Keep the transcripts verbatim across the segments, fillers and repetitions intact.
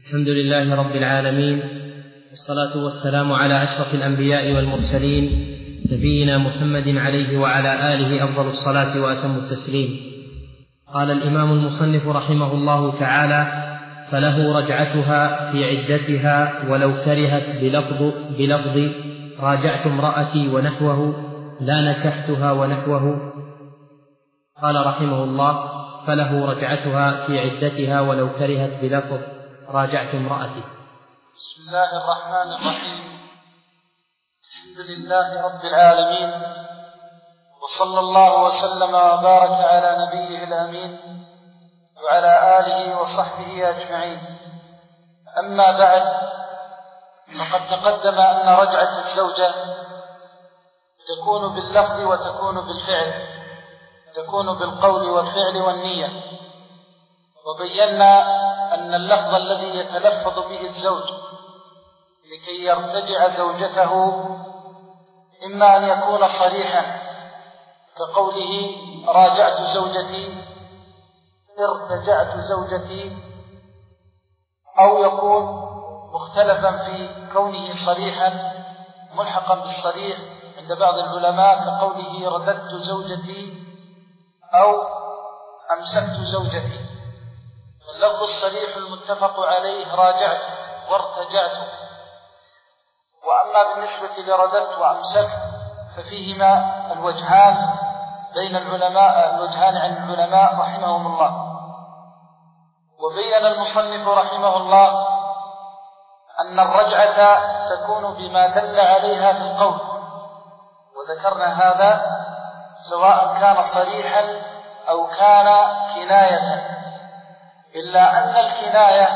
الحمد لله رب العالمين، والصلاة والسلام على أشرف الأنبياء والمرسلين نبينا محمد عليه وعلى آله أفضل الصلاة وأتم التسليم. قال الإمام المصنف رحمه الله تعالى: فله رجعتها في عدتها ولو كرهت بلفظ, بلفظ راجعت امرأتي ونحوه لا نكحتها ونحوه. قال رحمه الله: فله رجعتها في عدتها ولو كرهت بلفظ راجعت امرأتي. بسم الله الرحمن الرحيم. الحمد لله رب العالمين، وصلى الله وسلم وبارك على نبيه الأمين وعلى آله وصحبه أجمعين. أما بعد، فقد تقدم أن رجعة الزوجة تكون باللفظ وتكون بالفعل، تكون بالقول والفعل والنية. وبينا أن اللفظ الذي يتلفظ به الزوج لكي يرتجع زوجته إما أن يكون صريحا كقوله راجعت زوجتي، ارتجعت زوجتي، أو يكون مختلفا في كونه صريحا ملحقا بالصريح عند بعض العلماء كقوله رددت زوجتي أو أمسكت زوجتي. اللفظ الصريح المتفق عليه راجعت وارتجعت. وأما بالنسبة لرددت وأمسكت ففيهما الوجهان بين العلماء الوجهان عن العلماء رحمهم الله. وبين المصنف رحمه الله أن الرجعة تكون بما دل عليها في القول، وذكرنا هذا سواء كان صريحا أو كان كناية، إلا أن الكناية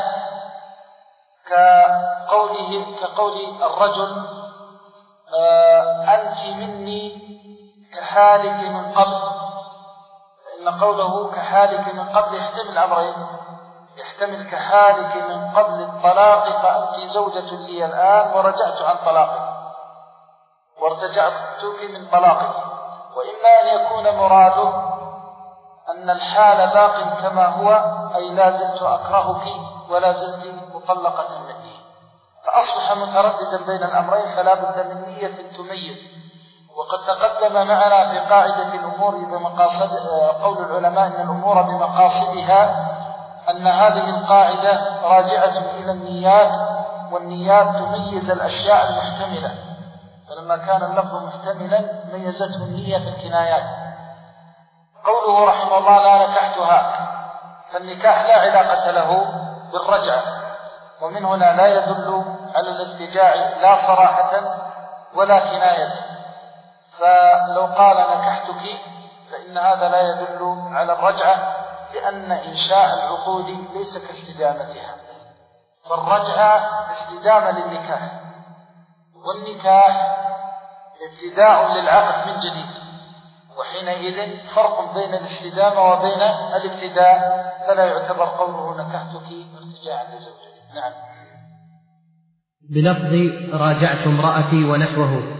كقوله كقول الرجل آه أنت مني كحالك من قبل، فإن قوله كحالك من قبل يحتمل أمرين: يحتمل كحالك من قبل الطلاق فأنت زوجة لي الآن ورجعت عن طلاقك وارتجعتك من طلاقك، وإما أن يكون مراده أن الحال باق كما هو، أي لا زلت أكرهك ولا زلت مطلقة مني، فأصبح مترددا بين الأمرين، فلا بد من نية تميز. وقد تقدم معنا في قاعدة الأمور بمقاصد قول العلماء أن الأمور بمقاصدها، أن هذه القاعدة راجعة إلى النيات، والنيات تميز الأشياء المحتملة، فلما كان اللفظ محتملا ميزته النية في الكنايات. قوله رحمه الله لا نكحتها، فالنكاح لا علاقة له بالرجعة، ومن هنا لا يدل على الارتجاع لا صراحة ولا كناية. فلو قال نكحتك فإن هذا لا يدل على الرجعة، لأن إنشاء العقود ليس كاستدامتها، فالرجعة استدامة للنكاح، والنكاح ابتداء للعقد من جديد، وحينئذ فرق بين الاستدامة وبين الابتداء، فلا يعتبر قوله نكحتك ارتجاعا لزوجتك. نعم. بلفظ راجعت امرأتي ونحوه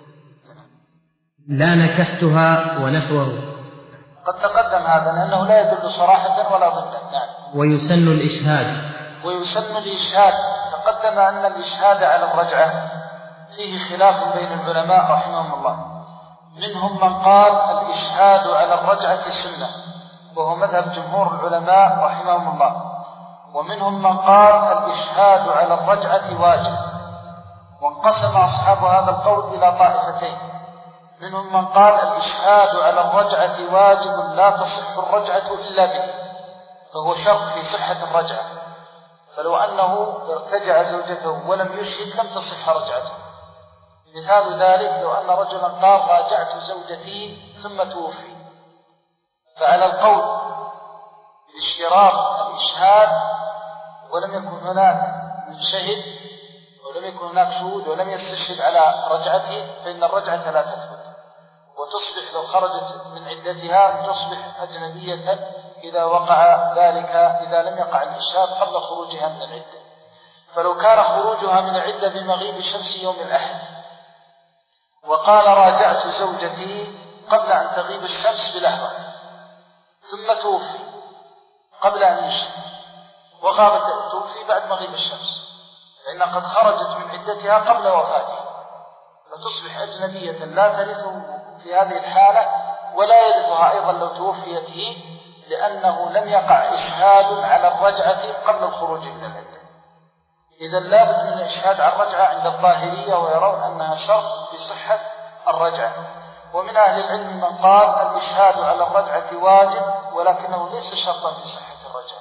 لا نكحتها ونحوه. قد تقدم هذا لأنه لا يدل صراحة ولا ضمنا. نعم. ويسن الإشهاد. ويسن الإشهاد. تقدم أن الإشهاد على الرجعة فيه خلاف بين العلماء رحمهم الله. منهم من قال الإشهاد على الرجعة سنة، وهو مذهب جمهور العلماء رحمهم الله. ومنهم من قال الإشهاد على الرجعة واجب، وانقسم أصحاب هذا القول إلى طائفتين. منهم من قال الإشهاد على الرجعة واجب لا تصح الرجعة إلا به، فهو شرط في صحة الرجعة، فلو أنه ارتجع زوجته ولم يشهد لم تصح رجعته. مثال ذلك لو أن رجلا قال راجعت زوجتي ثم توفي، فعلى القول باشتراط الإشهاد ولم يكن هناك من شهد ولم يكن هناك شهود ولم يستشهد على رجعته، فإن الرجعة لا تثبت، وتصبح لو خرجت من عدتها تصبح أجنبية إذا وقع ذلك، إذا لم يقع الإشهاد قبل خروجها من العدة. فلو كان خروجها من العدة بمغيب شمس يوم الأحد وقال راجعت زوجتي قبل أن تغيب الشمس بلحظة ثم توفي قبل أن يشهد، وغابت توفي بعد مغيب الشمس، فإنها قد خرجت من عدتها قبل وفاته، فتصبح أجنبية لا ترثه في هذه الحالة ولا يرثها أيضا لو توفيت هي، لأنه لم يقع إشهاد على الرجعة قبل الخروج من العدة. إذا لابد من الإشهاد على الرجعة عند الظاهرية، ويرون أنها شرط في صحة الرجعة. ومن أهل العلم من قال الإشهاد على الرجعة واجب ولكنه ليس شرطا في صحة الرجعة،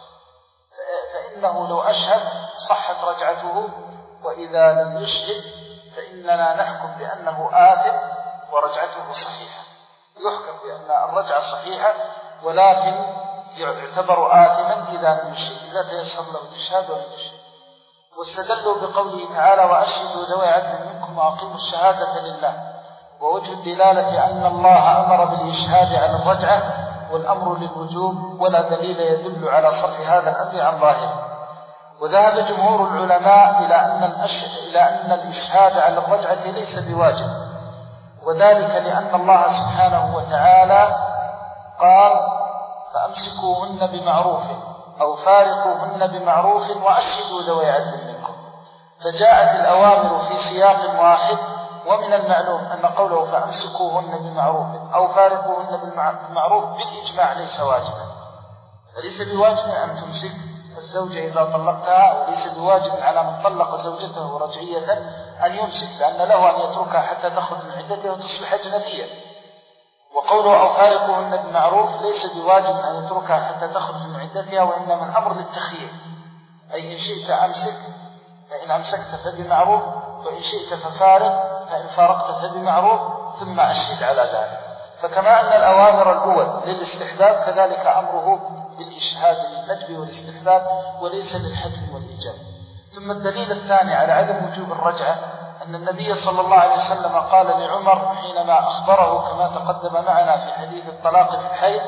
فإنه لو أشهد صحت رجعته، وإذا لم يشهد فإننا نحكم بأنه آثم ورجعته صحيحة. يحكم بأن الرجعة صحيحة ولكن يعتبر آثما إذا لم يشهد، إذا تيسر له الإشهاد ولم يشهد. واستدلوا بقوله تعالى وأشهدوا ذوي عدل منكم وأقيموا الشهادة لله، ووجه الدلالة أن الله أمر بالإشهاد على الرجعة والأمر للوجوب، ولا دليل يدل على صرف هذا الأمر عن ظاهره. وذهب جمهور العلماء إلى أن, إلى أن الإشهاد على الرجعة ليس بواجب، وذلك لأن الله سبحانه وتعالى قال فأمسكوهن بمعروف أو فارقوهن بمعروف وأشهدوا ذوي عدل منكم، فجاءت الأوامر في سياق واحد. ومن المعلوم أن قوله فأمسكوهن بمعروف أو فارقوهن بالمعروف بالإجماع ليس واجبا، فليس بواجب أن تمسك الزوجة إذا طلقتها، وليس بواجب على من طلق زوجته رجعية أن يمسك، لأن له أن يتركها حتى تخرج من عدتها وتصبح أجنبية. وقوله أو فارقوهن بالمعروف ليس بواجب أن يتركها حتى تخرج من عدتها، وإنما الأمر للتخيير، أي إن شئت أمسك فإن أمسكت فبمعروف، وإن شئت ففارق، فإن فارقت فبمعروف، ثم أشهد على ذلك. فكما أن الأوامر الأول للاستحباب كذلك أمره بالإشهاد للندب والاستحباب وليس للحتم والإيجاب. ثم الدليل الثاني على عدم وجوب الرجعة أن النبي صلى الله عليه وسلم قال لعمر حينما أخبره كما تقدم معنا في حديث الطلاق في الحيض،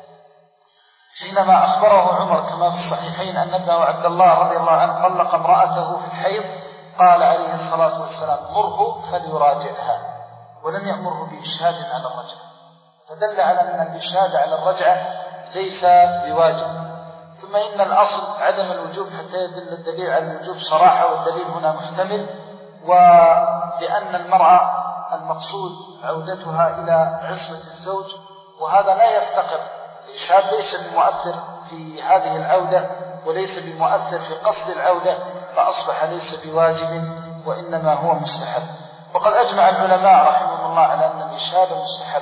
حينما أخبره عمر كما في الصحيحين أن ابنه عبد الله رضي الله عنه طلق امرأته في الحيض، قال عليه الصلاة والسلام مره فليراجعها، ولم يأمره بإشهاد على الرجعة، فدل على أن الإشهاد على الرجعة ليس بواجب. ثم إن الأصل عدم الوجوب حتى يدل الدليل على الوجوب صراحة، والدليل هنا محتمل، ولأن المرأة المقصود عودتها إلى عصمة الزوج، وهذا لا يفتقر، الإشهاد ليس بمؤثر في هذه العودة وليس بمؤثر في قصد العودة، فأصبح ليس بواجب وإنما هو مستحب. وقد أجمع العلماء رحمهم الله على أن الإشهاد مستحب،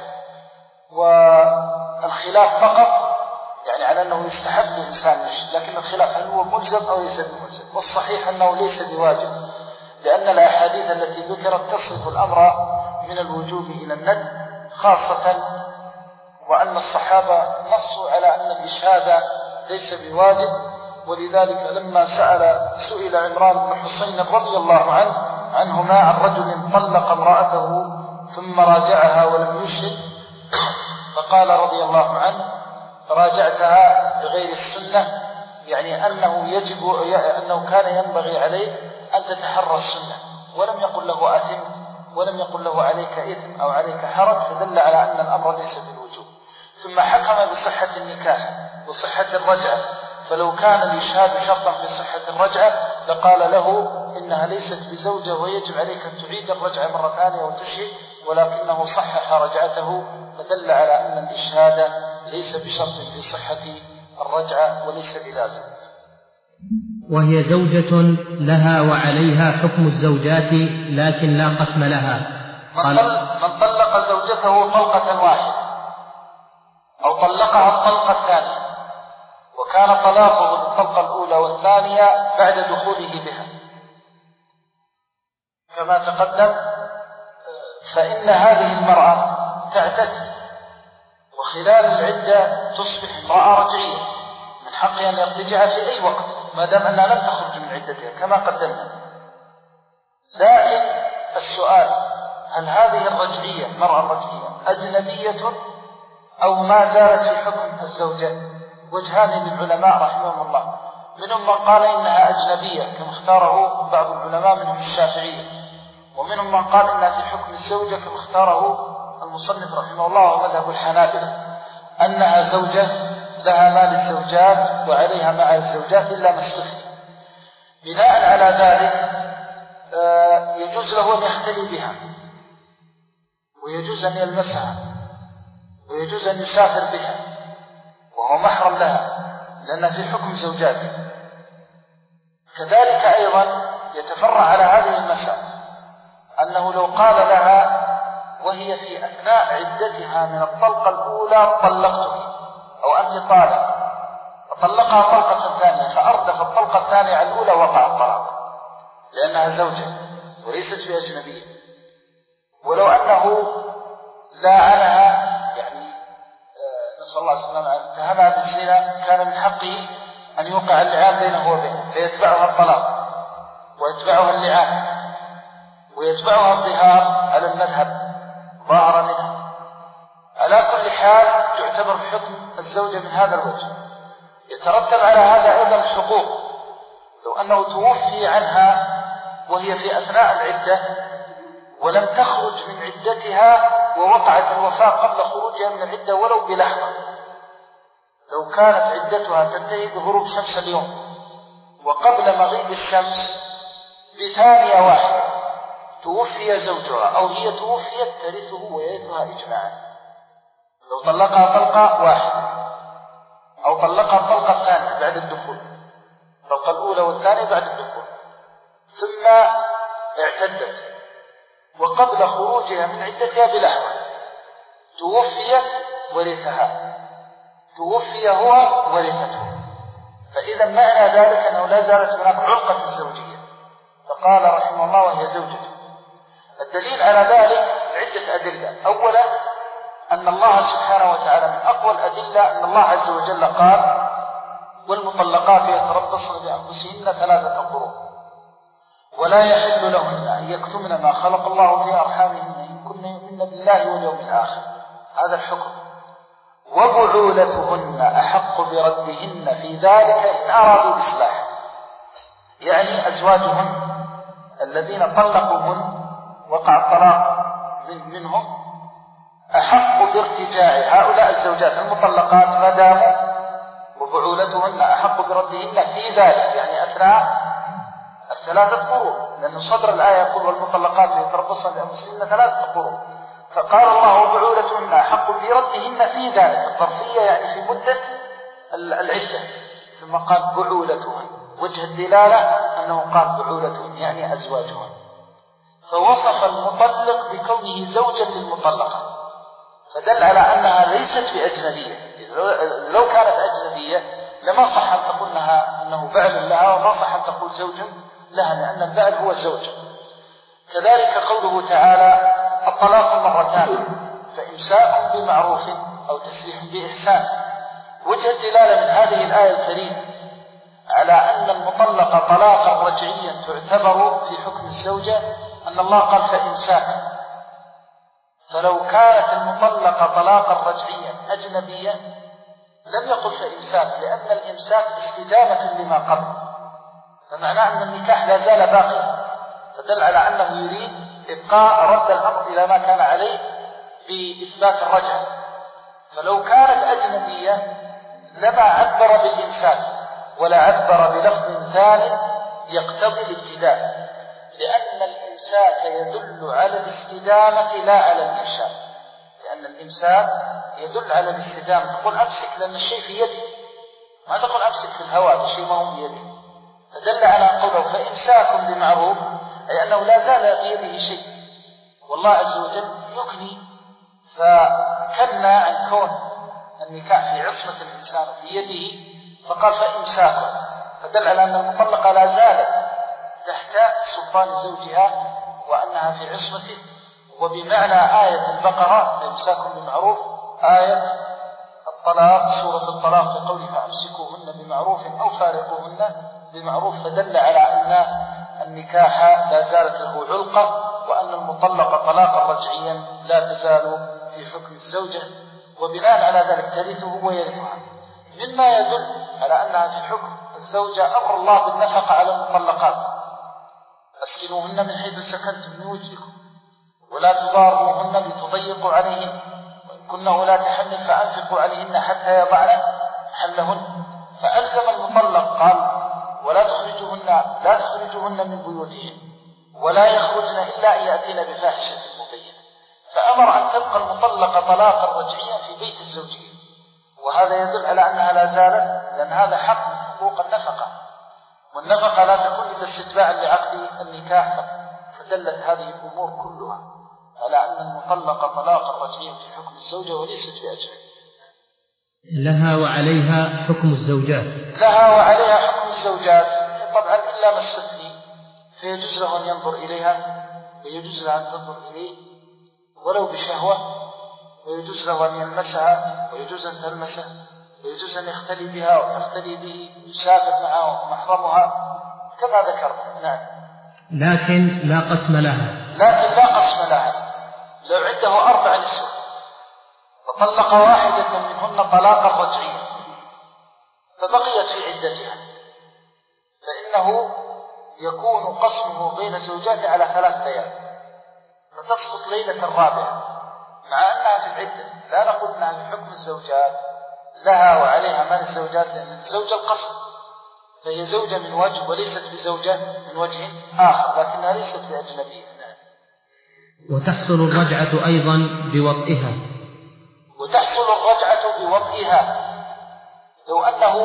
والخلاف فقط يعني على أنه يستحب للإنسان يشهد، لكن الخلاف هل هو ملزم أو ليس بملزم، والصحيح أنه ليس بواجب، لأن الأحاديث التي ذكرت تصف الأمر من الوجوب إلى الندب خاصة، وأن الصحابة نصوا على أن الإشهاد ليس بواجب. ولذلك لما سأل سئل عمران بن حسين رضي الله عنه عنهما عن رجل طلق امرأته ثم راجعها ولم يشهد، فقال رضي الله عنه راجعتها بغير السنة، يعني أنه يجب أنه كان ينبغي عليك أن تتحرى السنة، ولم يقل له أثم ولم يقل له عليك إثم أو عليك حرج، فدل على أن الأمر ليس بالوجوب. ثم حكم بصحة النكاح وصحة الرجعة، فلو كان الإشهاد شرطا في صحة الرجعة لقال له إنها ليست بزوجة ويجب عليك أن تعيد الرجعة مرة ثانية وتشهد، ولكنه صحح رجعته، فدل على أن الإشهاد ليس بشرط في صحة الرجعة وليس بلازم. وهي زوجة لها وعليها حكم الزوجات لكن لا قسم لها. من طلق زوجته طلقة واحدة أو طلقها الطلقة الثانية، وكان طلاقه بالطلقة الأولى والثانية بعد دخوله بها كما تقدم، فإن هذه المرأة تعتد، وخلال العدة تصبح امرأة رجعية من حقها أن يرتجع في أي وقت ما دام أنها لم تخرج من عدتها كما قدمنا. لكن السؤال هل هذه الرجعية المرأة الرجعية أجنبية أو ما زالت في حكم الزوجة؟ وجهان للعلماء رحمهم الله، منهم من قال إنها أجنبية كما اختاره بعض العلماء منهم الشافعية، ومنهم من قال إنها في حكم الزوجة كما اختاره المصنف رحمه الله ومذهب الحنابلة، أنها زوجة لها ما للزوجات وعليها ما على الزوجات إلا ما استثني. بناء على ذلك يجوز له أن يختلي بها، ويجوز أن يلمسها، ويجوز أن يسافر بها وهو محرم لها لأنها في حكم زوجاته. كذلك أيضا يتفرع على هذه المسألة أنه لو قال لها وهي في أثناء عدتها من الطلقة الأولى طلقتك أو أنت طالق، فطلقها طلقة ثانية فأردف الطلقة الثانية على الأولى، وقع الطلاق لأنها زوجة وليست بأجنبية. ولو أنه لاعنها يعني نسأل الله السلامة اتهمها بالزنا، كان من حقه أن يوقع اللعان بينه وبينه، فيتبعها الطلاق ويتبعها اللعان ويتبعها الظهار على المذهب ظاهر منها. على كل حال تعتبر حكم الزوجة من هذا الوجه. يترتب على هذا أيضا الحقوق. لو أنه توفي عنها وهي في أثناء العدة ولم تخرج من عدتها ووقعت الوفاة قبل خروجها من العدة ولو بلحظة، لو كانت عدتها تنتهي بغروب شمس اليوم وقبل مغيب الشمس بثانية واحدة توفي زوجها أو هي توفيت ترثه ويرثها إجماعا. لو طلقها طلقة واحدة أو طلقها الطلقة الثانية بعد الدخول، الطلقة الأولى والثانية بعد الدخول، ثم اعتدت وقبل خروجها من عدتها بلحظة توفيت ورثها، توفي هو ورثته، فإذا معنى ذلك أنه لا زالت هناك علقة الزوجية. فقال رحمه الله وهي زوجته. الدليل على ذلك عدة أدلة. أولا أن الله سبحانه وتعالى من أقوى الأدلة أن الله عز وجل قال والمطلقات يتربصن بأنفسهن ثلاثة قروء ولا يحل لهن أن يكتمن ما خلق الله في أرحامهن إن كن يؤمن بالله واليوم الآخر. هذا الحكم. وبعولتهن أحق بردهن في ذلك إن أرادوا إصلاحا، يعني أزواجهن الذين طلقوهن وقع الطلاق من منهم أحق بارتجاع هؤلاء الزوجات المطلقات ما داموا، وبعولتهن أحق بردهن في ذلك يعني أثناء الثلاثة قروء، لأن صدر الآية يقول والمطلقات يتربصن بأنفسهن ثلاثة قروء، فقال الله وبعولتهن أحق بردهن في ذلك الظرفية يعني في مدة العدة، ثم قال بعولتهن. وجه الدلالة أنه قال بعولتهن يعني أزواجهن، فوصف المطلق بكونه زوجا للمطلقة، فدل على أنها ليست بأجنبية. لو كانت أجنبية لما صح أن تقول لها أنه بعل لها وما صح أن تقول زوج لها، لأن البعل هو الزوج. كذلك قوله تعالى الطلاق مرتان فإمساك بمعروف أو تسريح بإحسان. وجه الدلالة من هذه الآية الكريمة على أن المطلقة طلاقا رجعيا تعتبر في حكم الزوجة أن الله قال فإمساك. فلو كانت المطلقة طلاقا رجعيا أجنبية لم يقل فإمساك، لأن الإمساك استدامة لما قبل، فمعناه أن النكاح لا زال باقيا، فدل على أنه يريد إبقاء رد الأمر إلى ما كان عليه بإثبات الرجعة. فلو كانت أجنبية لما عبر بالإمساك ولا عبر بلفظ ثاني يقتضي الابتداء، لأن الإمساك يدل على الاستدامة لا على الإنشاء، لأن الإمساك يدل على الاستدامة. تقول أمسك لأن الشيء في يدي، ما تقول أمسك في الهواء الشيء ما هو بيدي، فدل على قوله فإمساك بمعروف أي أنه لا زال بيده شيء، والله عز وجل يكني، فكنى عن كون النكاح في عصمة الإنسان في يده فقال فإمساك، فدل على أن المطلقة لا زالت تحت سلطان زوجها وأنها في عصمته. وبمعنى آية البقرة فإمساك بمعروف آية الطلاق سورة الطلاق في قوله فأمسكوهن بمعروف أو فارقوهن بمعروف، فدل على أن النكاح لا زالت له علقة، وأن المطلقة طلاقا رجعيا لا تزال في حكم الزوجة، وبناء على ذلك ترثه ويرثها. مما يدل على أنها في حكم الزوجة أمر الله بالنفقة على المطلقات أسكنوهن من حيث سكنتم من وجدكم ولا تضاروهن لتضيقوا عليهن وإن كن ولا تحمل فأنفقوا عليهن حتى يضعن حملهن، فألزم المطلق قال ولا تخرجهن لا تخرجهن من بيوتهن ولا يخرجن إلا أن يأتين بفاحشة مبينة، فأمر أن تبقى المطلقة طلاقا رجعيا في بيت الزوجية، وهذا يدل على أنها لا زالت، لأن هذا حق من حقوق النفقة، والنفقة لا تكون إلا استتباعا لعقد النكاح، فدلت هذه الأمور كلها على أن المطلقة طلاقا رجعيا في حكم الزوجة وليست بأجنبية. لها وعليها حكم الزوجات. لها وعليها حكم الزوجات طبعا إلا ما استثني، فيجوز له أن ينظر إليها ويجوز له أن تنظر إليه ولو بشهوة، ويجوز له أن يلمسها ويجوز أن تلمسه، ويجوز أن يختلي بها وتختلي به، يسافر معها ومحرمها كما ذكرنا. نعم. لكن لا قسم لها. لكن لا قسم لها. لو عنده أربع نسوة فطلق واحدة منهن طلاقا رجعيا فبقيت في عدتها، فإنه يكون قسمه بين زوجاته على ثلاث ليال، فتسقط ليلة الرابعة مع أنها في العدة. لا نقول أنها بحكم الزوجات، لها وعليها من الزوجات، لأن الزوجة القسم، فهي زوجة من وجه وليست بزوجة من وجه آخر، لكنها ليست بأجنبية. وتحصل الرجعة أيضا بوطئها. وتحصل الرجعة بوطئها لو أنه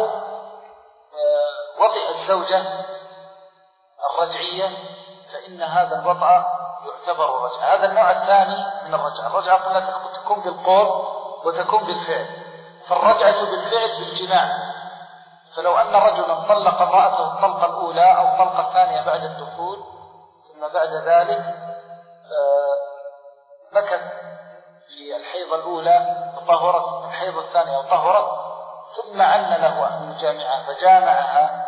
وطئ الزوجة الرجعية، فإن هذا الوطأ يعتبر رجعة. هذا النوع الثاني من الرجعة. الرجعة قلنا تكون بالقول وتكون بالفعل، فالرجعة بالفعل بالجماع، فلو أن رجلا طلق امرأته الطلقة الأولى أو الطلقة الثانية بعد الدخول، ثم بعد ذلك مكث في الحيضة الأولى وطهرت الحيضة الثانية وطهرت، ثم عن له أن يجامعها فجامعها،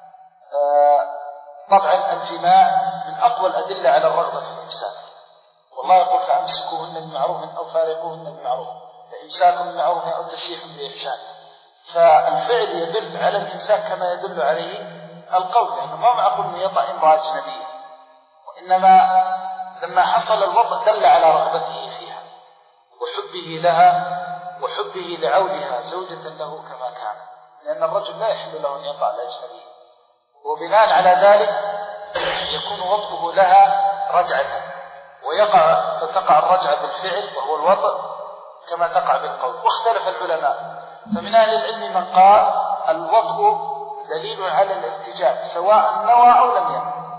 طبعا الجماع من أقوى الأدلة على الرغبة في الإمساك، والله يقول فأمسكوهن بمعروف أو فارقوهن بمعروف، فإمساك بمعروف أو تسريح بإحسان. فالفعل يدل على الإمساك كما يدل عليه القول، لأنه ما معقول أن يطأ امرأة أجنبية، وإنما لما حصل الوطأ دل على رغبته فيها وحبه لها وحبه لعودها زوجة له كما كان، لأن الرجل لا يحل له أن يطأ الأجنبية، وبناء على ذلك يكون وطئه لها رجعة، ويقع فتقع الرجعة بالفعل وهو الوطئ كما تقع بالقول. واختلف العلماء، فمن أهل العلم من قال الوطئ دليل على الارتجاع سواء نوى أو لم ينوى،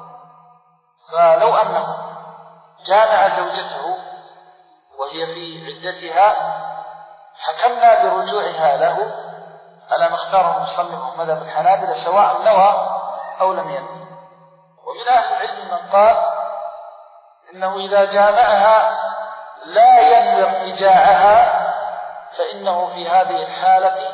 فلو أنه جامع زوجته وهي في عدتها حكمنا برجوعها له على ما اختاره المصنف مذهب الحنابلة سواء نوى أو لم ينوي. ومن أهل العلم من قال إنه إذا جامعها لا ينوي ارتجاعها فإنه في هذه الحالة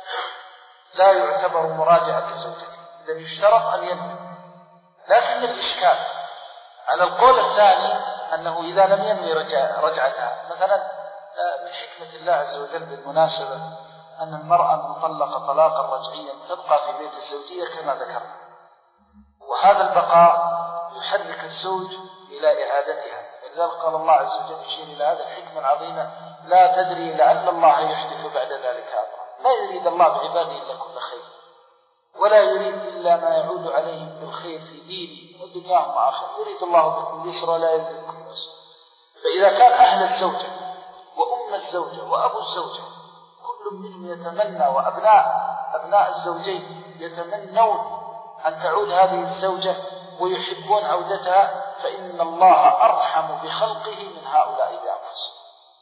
لا يعتبر مراجعة زوجته، بل يشترط أن ينوي. لكن الإشكال على القول الثاني أنه إذا لم ينوي رجعتها، مثلا من حكمة الله عز وجل بالمناسبة أن المرأة المطلقة طلاقا رجعيا تبقى في بيت الزوجية كما ذكرنا، وهذا البقاء يحرك الزوج إلى إعادتها، ولذلك قال الله عز وجل يشير إلى هذا الحكمة العظيمة: لا تدري لعل الله يحدث بعد ذلك أمرا. لا يريد الله بعباده إلا كل خير، ولا يريد إلا ما يعود عليهم بالخير في دينه ودنياهم وآخرهم، يريد الله بكم اليسر ولا يريد بكم العسر. فإذا كان أهل الزوجة وأم الزوجة وأبو الزوجة كل منهم يتمنى، وأبناء أبناء الزوجين يتمنون أن تعود هذه الزوجة ويحبون عودتها، فإن الله أرحم بخلقه من هؤلاء بأنفسهم.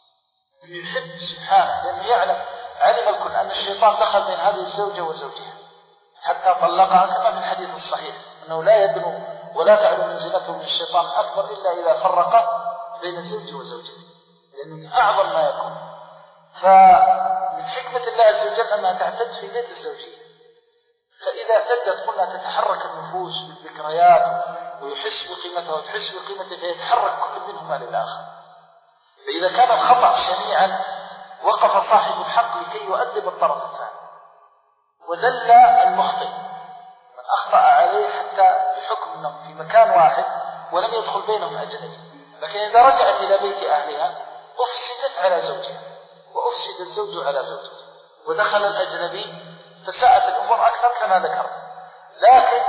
يحب سبحانه، لأنه يعلم علم الكل أن الشيطان دخل بين هذه الزوجة وزوجها حتى طلقها، كما في الحديث الصحيح أنه لا يدنو ولا تعلو منزلته من الشيطان أكبر إلا إذا فرق بين الزوج وزوجته، لأنه أعظم ما يكون. فمن حكمة الله عز وجل أنها تعتد في بيت الزوجية، فإذا اعتدت قلنا تتحرك النفوس بالذكريات ويحس بقيمتها وتحس بقيمته، فيتحرك كل منهما للآخر. فإذا كان الخطأ شنيعا وقف صاحب الحق لكي يؤدب الطرف الثاني، وذل المخطئ من أخطأ عليه حتى بحكم أنهم في مكان واحد ولم يدخل بينهم أجنبي. لكن إذا رجعت إلى بيت أهلها أفسدت على زوجها وأفسد الزوج على زوجته، ودخل الأجنبي تساءت الأمور أكثر كما ذكرنا. لكن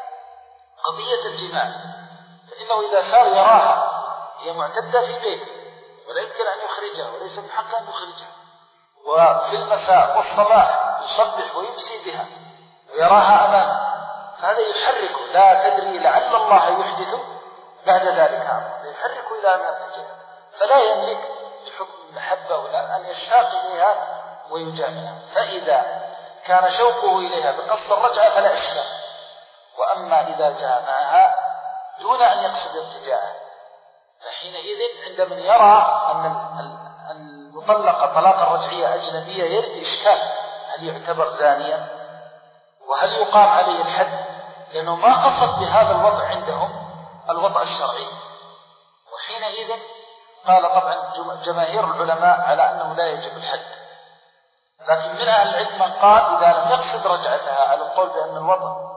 قضية الجماع فإنه إذا صار يراها هي معتدة في بيته ولا يمكن أن يخرجها وليس بحق أن يخرجها، وفي المساء والصباح يصبح ويمسي بها ويراها أمامه، فهذا يحرك، لا تدري لعل الله يحدث بعد ذلك أمر، يحرك إلى أن يرتجع، فلا يملك بحكم المحبة ولا أن يشتاق إليها ويجاملها. فإذا كان شوقه إليها بقصد الرجعة فلا إشكال. وأما إذا جامعها دون أن يقصد ارتجاعها فحينئذ عند من يرى أن المطلقة طلاقا رجعية أجنبية يرد إشكال، هل يعتبر زانيا وهل يقام عليه الحد، لأنه ما قصد بهذا الوضع عندهم الوضع الشرعي. وحينئذ قال طبعا جماهير العلماء على أنه لا يجب الحد، لكن من أهل العلم من قال إذا لم يقصد رجعتها على القول بأن الوضع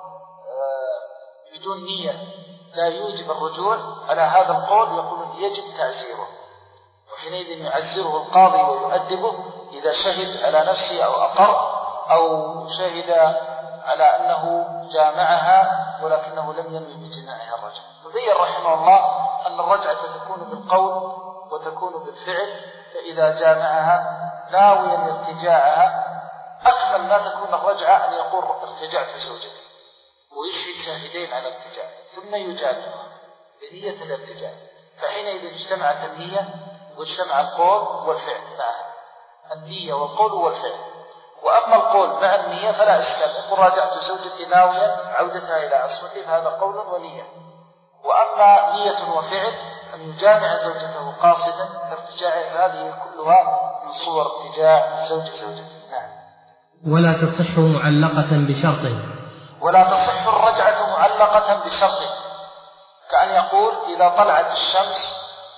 بدون نية لا يوجب الرجوع، على هذا القول يقولون يجب تعزيره، وحينئذ يعزره القاضي ويؤدبه إذا شهد على نفسه أو أقر أو شهد على أنه جامعها ولكنه لم ينوي بجماعها الرجع. وبين رحمه الله أن الرجعة تكون بالقول وتكون بالفعل، فإذا جامعها ناويا ارتجاعها أكمل ما تكون الرجعة أن يقول ارتجعت زوجتي ويشهد شاهدين على ارتجاع ثم يجامعها بنية الارتجاع، فحينئذ اجتمعت النية واجتمع القول والفعل معها، النية والقول والفعل. وأما القول مع النية فلا إشكال، يقول راجعت زوجتي ناويا عودتها إلى عصمتي، فهذا قول ونية. وأما نية وفعل أن يجامع زوجته قاصدا ارتجاعه، هذه كلها من صور ارتجاع الزوج زوجته. نعم. ولا تصح معلقة بشرط. ولا تصح الرجعة معلقة بشرط، كأن يقول إذا طلعت الشمس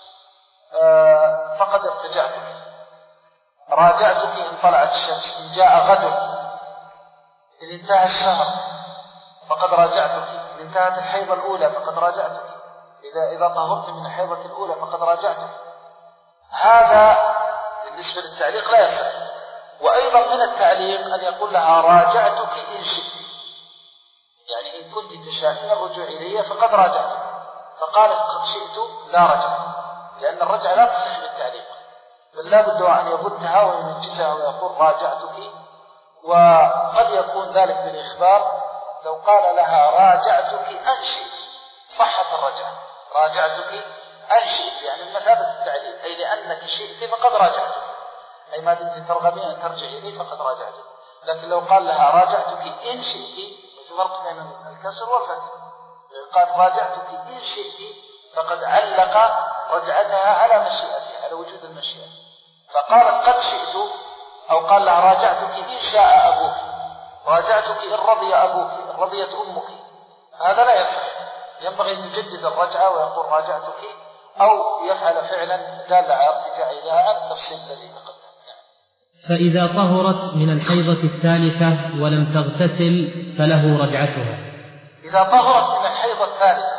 فقد ارتجعتك، راجعتك إن طلعت الشمس، إن جاء غد، إن انتهى الشهر فقد راجعتك، إن انتهت الحيضة الأولى فقد راجعتك، إذا إذا طهرت من الحيضة الأولى فقد راجعتك. هذا بالنسبة للتعليق لا يصح. وأيضا من التعليق أن يقول لها راجعتك إن شئت، يعني إن كنت تشاءين الرجوع إلي فقد راجعتك، فقالت قد شئت لا رجع، لأن الرجعة لا تصح بالتعليق، بل لا بد أن يبتها وينجزها ويقول راجعتك. وقد يكون ذلك بالإخبار، لو قال لها راجعتك أن شئت صحت الرجعة، راجعتك أن شئت يعني مثابة التعليق، أي لأنك شئت فقد راجعتك، أي ما دمت ترغبين أن ترجعي لي فقد راجعتك. لكن لو قال لها راجعتك إن شئت، فرق بين الكسر والفتح، قال راجعتك إن شئت فقد علق رجعتها على مشيئتها، على وجود المشيئة، فقالت قد شئت، أو قال لها راجعتك إن شاء أبوك، راجعتك إن رضي أبوك، إن رضيت أمك، هذا لا يصح. ينبغي أن يجدد الرجعة ويقول راجعتك، أو يفعل فعلا دال على ارتجاع إليها التفصيل الذي تقدم. فإذا طهرت من الحيضة الثالثة ولم تغتسل فله رجعتها. إذا طهرت من الحيضة الثالثة،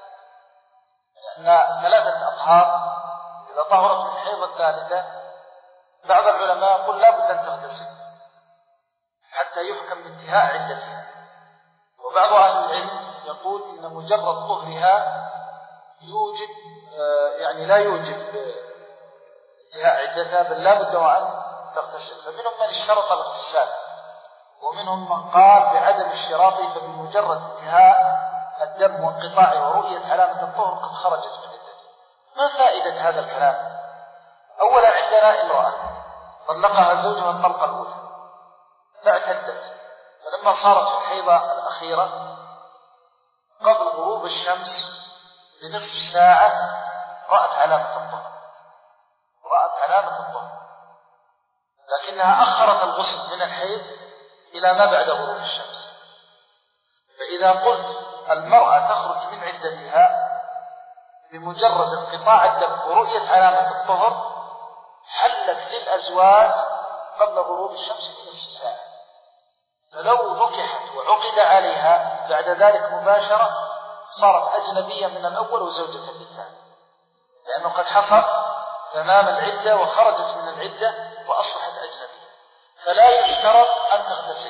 لأن ثلاثة أطهار، إذا طهرت من الحيضة الثالثة بعض العلماء يقول لا بد أن تغتسل حتى يحكم بانتهاء عدتها، وبعض أهل العلم يقول إن مجرد طهرها يوجب يعني لا يوجب انتهاء عدتها، بل لا بد أن تغتسل. فمنهم من اشترط الاغتسال، ومنهم من قال بعدم اشتراط، فبمجرد انتهاء الدم وانقطاعه ورؤية علامة الطهر قد خرجت من عدته. ما فائدة هذا الكلام؟ أولا عندنا امرأة طلقها زوجها الطلقة الأولى فاعتدت، فلما صارت في الحيضة الأخيرة قبل غروب الشمس بنصف ساعة رأت علامة الطهر، رأت علامة الطهر، لكنها أخرت الغسل من الحيض إلى ما بعد غروب الشمس. فإذا قلت المرأة تخرج من عدتها بمجرد انقطاع الدم ورؤية علامة الطهر، حلت للأزواج قبل غروب الشمس بنصف ساعة، فلو نكحت وعقد عليها بعد ذلك مباشرة صارت أجنبية من الأول وزوجة للثاني، لأنه قد حصل تمام العدة وخرجت من العدة وأصبحت أجنبية. فلا يشترط أن تغتسل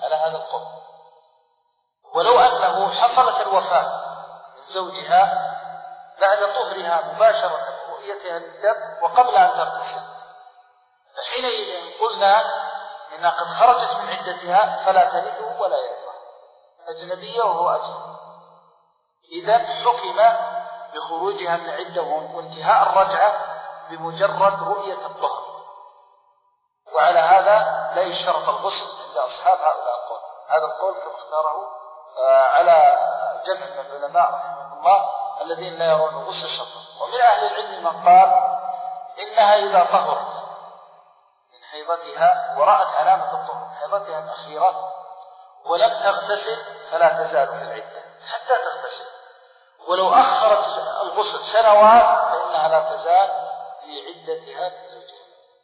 على هذا القول. ولو أنه حصلت الوفاة من زوجها بعد طهرها مباشرة رؤيتها للدم وقبل أن تغتسل، فحينئذ قلنا إنها قد خرجت من عدتها فلا ترثه ولا يرثه، أجنبية وهو أجنبي. إذا حكم بخروجها من العدة وانتهاء الرجعة بمجرد رؤية الطهر، وعلى هذا لا يشترط الغسل عند أصحاب هؤلاء القول. هذا القول كما اختاره على جمع من العلماء رحمه الله الذين لا يرون الغسل شرطا. ومن أهل العلم من قال إنها إذا طهرت من حيضتها ورأت علامة الطهر من حيضتها الأخيرة ولم تغتسل فلا تزال في العدة حتى تغتسل، ولو أخرت الغسل سنوات فإنها لا تزال في عدتها كزوجها.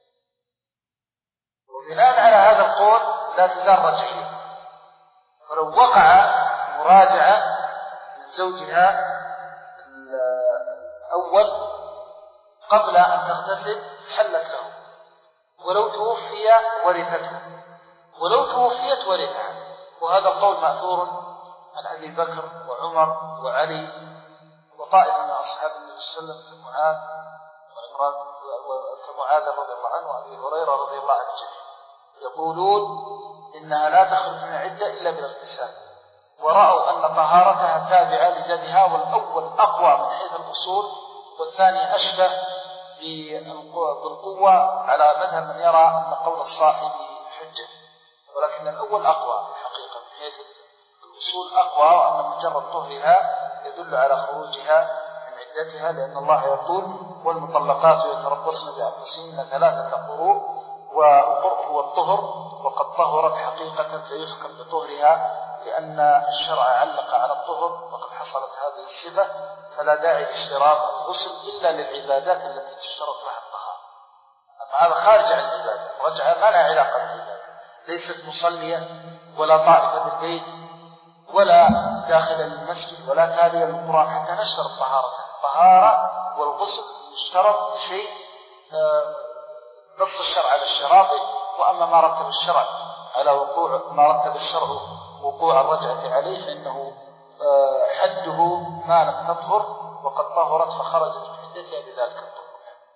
وبناء على هذا القول لا تزال رجعية، فلو وقع مراجعة من زوجها الأول قبل أن تغتسل حلت له، ولو توفي ورثته، ولو توفيت ورثها. وهذا القول مأثور عن أبي بكر وعمر وعلي وطائفة من أصحاب النبي صلى الله عليه وسلم كمعاذ وعمران كمعاذ رضي الله عنه وأبي هريرة رضي الله عنه جميعا، يقولون إنها لا تخرج من العدة إلا بالاغتسال، ورأوا أن طهارتها تابعة لدمها، والأول أقوى من حيث الأصول والثاني أشبه بالقوة على مذهب من يرى أن قول الصاحب حجة، ولكن الأول أقوى حقيقة من حيث الأصول أقوى، وأن مجرد طهرها يدل على خروجها من عدتها، لأن الله يقول والمطلقات يتربصن بأنفسهن ثلاثة قروء، والقرء هو الطهر، وقد طهرت حقيقة فيحكم بطهرها، لأن الشرع علق على الطهر وقد حصلت هذه الصفة، فلا داعي لاشتراط الغسل إلا للعبادات التي تشترط لها الطهارة. أما هذا خارج عن العبادة، رجعة ما لها علاقة بالعبادة، ليست مصلية ولا طائفة بالبيت ولا داخل المسجد ولا تالية للقرآن حتى نشترط طهارتها. الطهارة والغسل يشترط شيء نص الشرع على اشتراطه، وأما ما رتب الشرع على وقوع ما رتب الشرع وقوع الرجعة عليه فإنه حده ما لم تطهر وقد طهرت فخرجت من عدتها بذلك الطهر.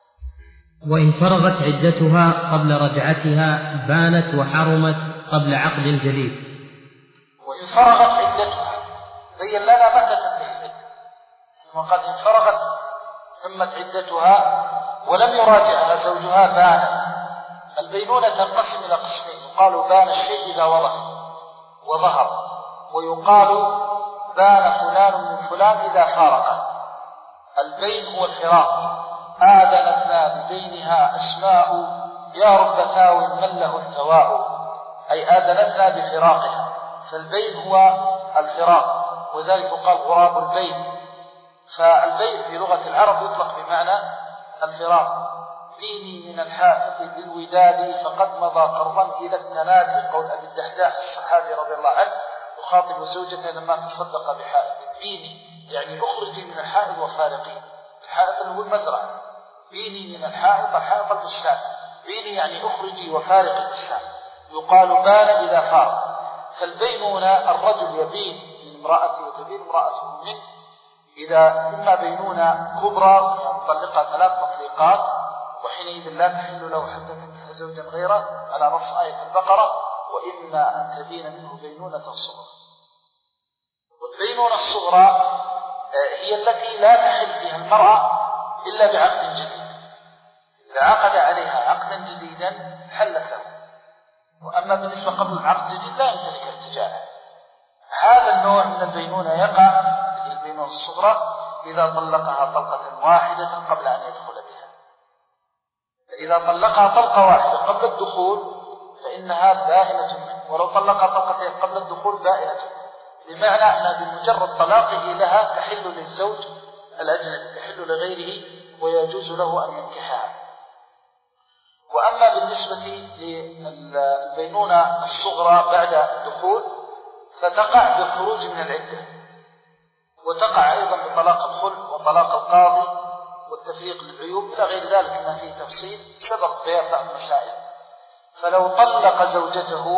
وإن فرغت عدتها قبل رجعتها بانت وحرمت قبل عقد جديد. وإن فرغت عدتها بين لنا متى تنتهي العدة، وقد إن فرغت تمت عدتها ولم يراجعها زوجها بانت. البينونة تنقسم إلى قسمين، يقال بان الشيء إذا وضح وظهر، ويقال بان فلان من فلان إذا فارقه. البين هو الفراق، آذنتنا ببينها أسماء يا رب ثاو من له الثواء، أي آذنتنا بفراقها. فالبين هو الفراق، وذلك يقال غراب البين. فالبين في لغة العرب يطلق بمعنى الفراق. بيني من الحائط بالوداد فقد مضى قرضا إلى التنادي، قول أبي الدحداح الصحابي رضي الله عنه يخاطب زوجته لما تصدق بحائط. بيني يعني أخرجي من الحائط وفارقين. الحائط هو المزرعة، بيني من الحائط الحائط البستان، بيني يعني أخرجي وفارق البستان. يقال بان إذا فارق. فالبينونة الرجل يبين من امرأته وتبين امرأته منه، إذا إما بينونة كبرى يعني مطلقة ثلاث تطليقات، وحينئذ لا تحل له حتى تنكح زوجا غيره على نص آية البقرة وإما أن تبين منه بينونة صغرى. والبينونة الصغرى هي التي لا تحل فيها المرأة إلا بعقد جديد، إذا عقد عليها عقدا جديدا حلت له، وأما بالنسبة قبل العقد الجديد لا يمكنك ارتجاعها. هذا النوع من البينونة يقع في البينونة الصغرى إذا طلقها طلقة واحدة قبل أن يدخل بها. فإذا طلقها طلقة واحدة قبل الدخول فإنها بائنة منه، ولو طلقها طلقتين قبل الدخول بائنة منه، بمعنى أنها بمجرد طلاقه لها تحل للزوج الأجنبي، تحل لغيره ويجوز له أن ينكحها. وأما بالنسبة للبينونة الصغرى بعد الدخول فتقع بالخروج من العدة، وتقع أيضا بطلاق الخلع وطلاق القاضي والتفريق للعيوب إلى غير ذلك ما فيه تفصيل سبق بيان بعض المسائل. فلو طلق زوجته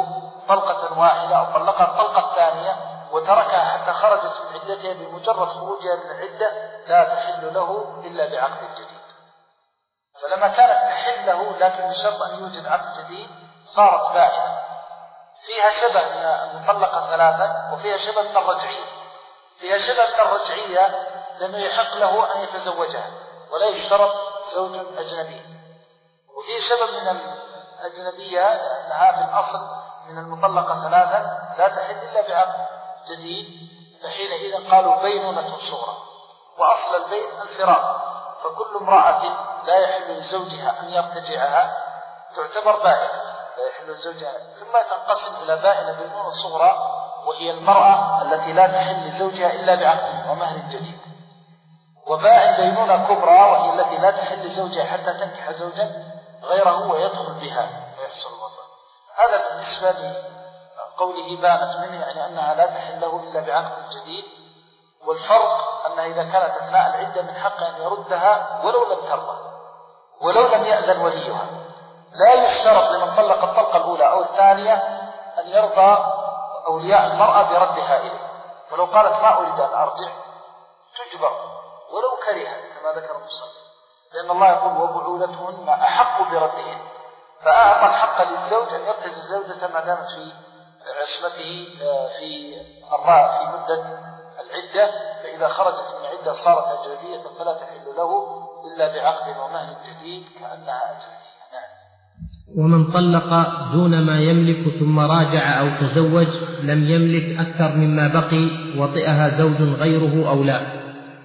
طلقة واحدة أو طلقها الطلقة الثانية وتركها حتى خرجت من عدتها بمجرد خروجها من العدة لا تحل له إلا بعقد جديد. فلما كانت تحل له لكن بشرط أن يوجد عقد جديد صارت بائنة، فيها شبه من المطلقة ثلاثا وفيها شبه من الرجعية. فيها شبه من الرجعية لأنه يحق له أن يتزوجها ولا يشترط زوج أجنبي، وفيه شبه من الأجنبية أنها في الأصل من المطلقة ثلاثا لا تحل إلا بعقد جديد، فحينئذ قالوا بينونة صغرى، وأصل البين الفراق، فكل امرأة لا يحل لزوجها أن يرتجعها تعتبر بائنة لا يحل لزوجها، ثم تنقسم إلى بائنة بينونة صغرى وهي المرأة التي لا تحل لزوجها إلا بعقد ومهر جديد، وبائن بينونة كبرى وهي التي لا تحل لزوجها حتى تنكح زوجا غيره ويدخل بها ويحصل الوطن. هذا بالنسبة لقوله بانت منه، يعني أنها لا تحل له إلا بعقد جديد. والفرق أنها إذا كانت أثناء العدة من حق أن يردها ولو لم ترضى ولو لم يأذن وليها. لا يشترط لمن طلق الطلقة الأولى أو الثانية أن يرضى أولياء المرأة بردها إليه، ولو قالت ما أريد أن أرجع تجبر ولو كرها كما ذكر المصنف، لأن الله يقول وبعولتهن أحق بردهن، فأعطى الحق للزوج أن يرتزي زوجته ما دامت في عصمته في الراء في مدة العدة، فإذا خرجت من العدة صارت أجنبية فلا تحل له إلا بعقد ومهر جديد كأنها أجنبية. نعم. ومن طلق دون ما يملك ثم راجع أو تزوج لم يملك أكثر مما بقي وطئها زوج غيره أو لا.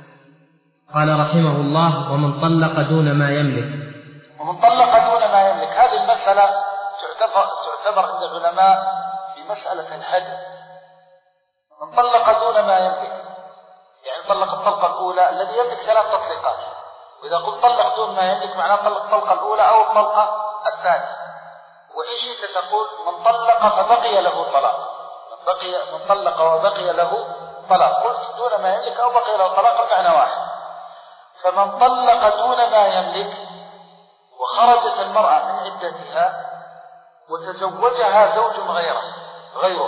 قال رحمه الله ومن طلق دون ما يملك. ومن طلق دون ما يملك، هذه المسألة تعتبر, تعتبر عند العلماء بمسألة الحد. من طلق دون ما يملك يعني طلق الطلقة الأولى، الذي يملك ثلاث تطليقات، وإذا قلت طلق دون ما يملك معناه طلق الطلقة الأولى أو الطلقة الثانية. وإن شئت تقول من طلق فبقي له طلاق، من, بقي من طلق وبقي له طلاق، قلت دون ما يملك أو بقي له طلاق المعنى واحد. فمن طلق دون ما يملك وخرجت المرأة من عدتها وتزوجها زوج غيره غيره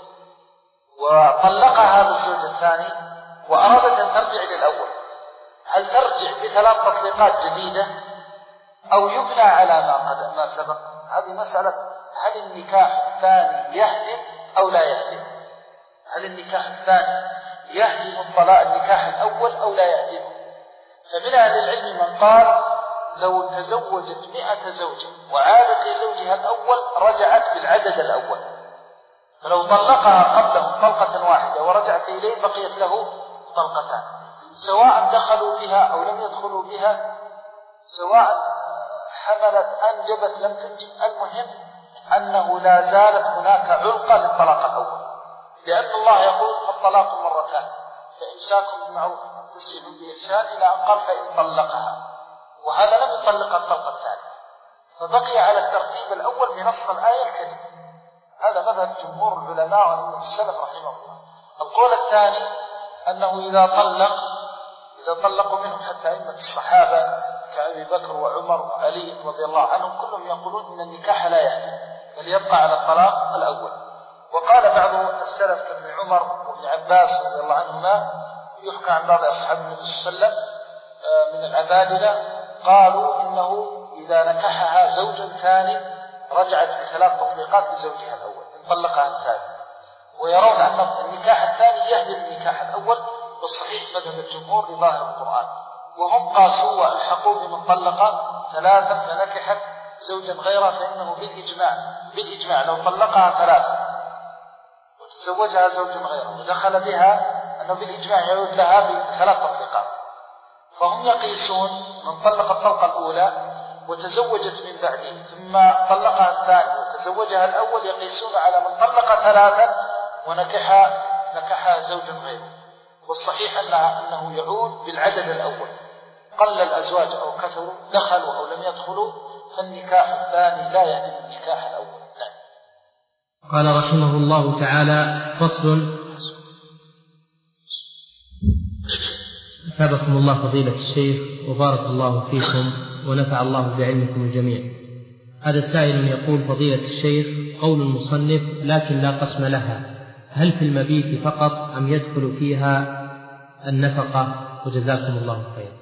وطلقها هذا الزوج الثاني وأرادت أن ترجع للأول، هل ترجع بثلاث تطليقات جديدة أو يبنى على ما قد ما سبق؟ هذه مسألة هل النكاح الثاني يهدم أو لا يهدم؟ هل النكاح الثاني يهدم الطلاق النكاح الأول أو لا يهدمه؟ فمن أهل العلم من قال لو تزوجت مئة زوج وعادت لزوجها الأول رجعت بالعدد الأول، فلو طلقها قبله طلقة واحدة ورجعت إليه بقيت له طلقتان، سواء دخلوا بها أو لم يدخلوا بها، سواء حملت أنجبت لم تنجب، المهم أنه لا زالت هناك علقة للطلاق الأول، لأن الله يقول الطلاق مرتان فإمساك بمعروف تسريح بإحسان إلى أن قال فإن طلقها، وهذا لم يطلق الطلقة الثانية، فبقي على الترتيب الأول بنص الآية الكريمة. هذا مذهب جمهور العلماء وأئمة السلف رحمه الله. القول الثاني أنه إذا طلق إذا طلقوا منهم حتى أئمة الصحابة كأبي بكر وعمر وعلي رضي الله عنهم كلهم يقولون إن النكاح لا يحدث بل يبقى على الطلاق الأول. وقال بعض السلف كابن عمر وابن عباس رضي الله عنهما، يحكى عن بعض أصحاب النبي صلى الله عليه وسلم من العبادلة قالوا إنه إذا نكحها زوج ثاني رجعت بثلاث تطليقات لزوجها الأول إن طلقها الثاني، ويرون أن النكاح الثاني يهدم النكاح الأول، والصحيح مذهب الجمهور لظاهر القرآن، وهم قاسوا والحقوا بمن طلق ثلاثا فنكحت زوجا غيره فإنه بالإجماع بالإجماع لو طلقها ثلاثا وتزوجها زوج غيره ودخل بها أنه بالإجماع يعود لها بثلاث تطليقات. فهم يقيسون من طلق الطلقة الأولى وتزوجت من بعده ثم طلقها الثاني وتزوجها الأول، يقيسون على من طلق ثلاثا ونكحها نكحها زوج غيره، والصحيح أنها أنه يعود بالعدد الأول، قل الأزواج أو كثروا دخلوا أو لم يدخلوا، فالنكاح الثاني لا يهدم النكاح الأول. نعم. قال رحمه الله تعالى فصل. أثابكم الله فضيلة الشيخ وبارك الله فيكم ونفع الله بعلمكم الجميع. هذا سائل يقول فضيلة الشيخ قول المصنف لكن لا قسم لها، هل في المبيت فقط أم يدخل فيها النفقة؟ وجزاكم الله خير.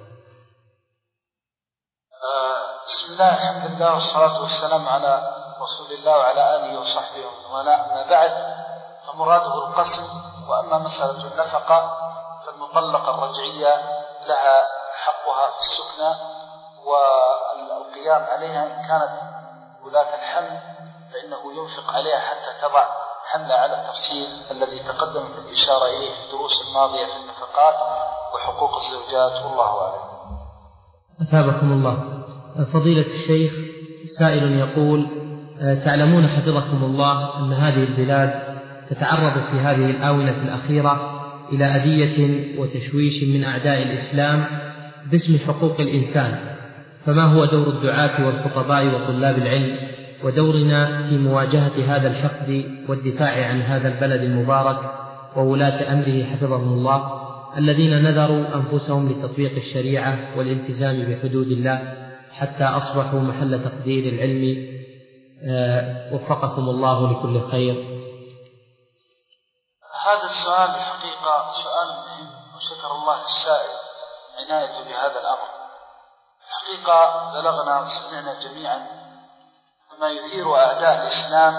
بسم الله، الحمد لله والصلاة والسلام على رسول الله وعلى آله وصحبه ومن والاه. أما بعد، فمراده القسم. وأما مسألة النفقة فالمطلقة الرجعية لها حقها في السكنى والقيام عليها. إن كانت ولاة الحمل فإنه ينفق عليها حتى تضع حملة على التفصيل الذي تقدمت الإشارة إليه في الدروس الماضية في النفقات وحقوق الزوجات، والله أعلم. أثابكم الله. فضيلة الشيخ، سائل يقول: تعلمون حفظكم الله أن هذه البلاد تتعرض في هذه الآونة الأخيرة إلى أذية وتشويش من أعداء الإسلام باسم حقوق الإنسان، فما هو دور الدعاة والخطباء وطلاب العلم ودورنا في مواجهة هذا الحقد والدفاع عن هذا البلد المبارك وولاة أمره حفظهم الله الذين نذروا أنفسهم لتطبيق الشريعة والالتزام بحدود الله حتى أصبحوا محل تقدير العلم؟ أه وفقكم الله لكل خير. هذا السؤال الحقيقة سؤال مهم، وشكر الله السائل عنايته بهذا الأمر. الحقيقة بلغنا وسمعنا جميعا ما يثير أعداء الإسلام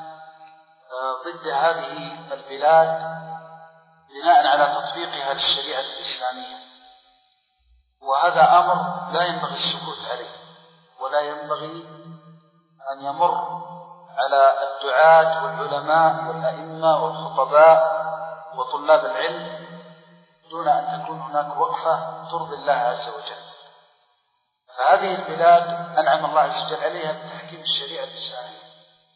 ضد هذه البلاد بناء على تطبيقها للشريعة الإسلامية، وهذا أمر لا ينبغي السكوت عليه، ولا ينبغي أن يمر على الدعاة والعلماء والأئمة والخطباء وطلاب العلم دون أن تكون هناك وقفة ترضي الله عز وجل. فهذه البلاد أنعم الله عز وجل عليها بتحكيم الشريعة الإسلامية،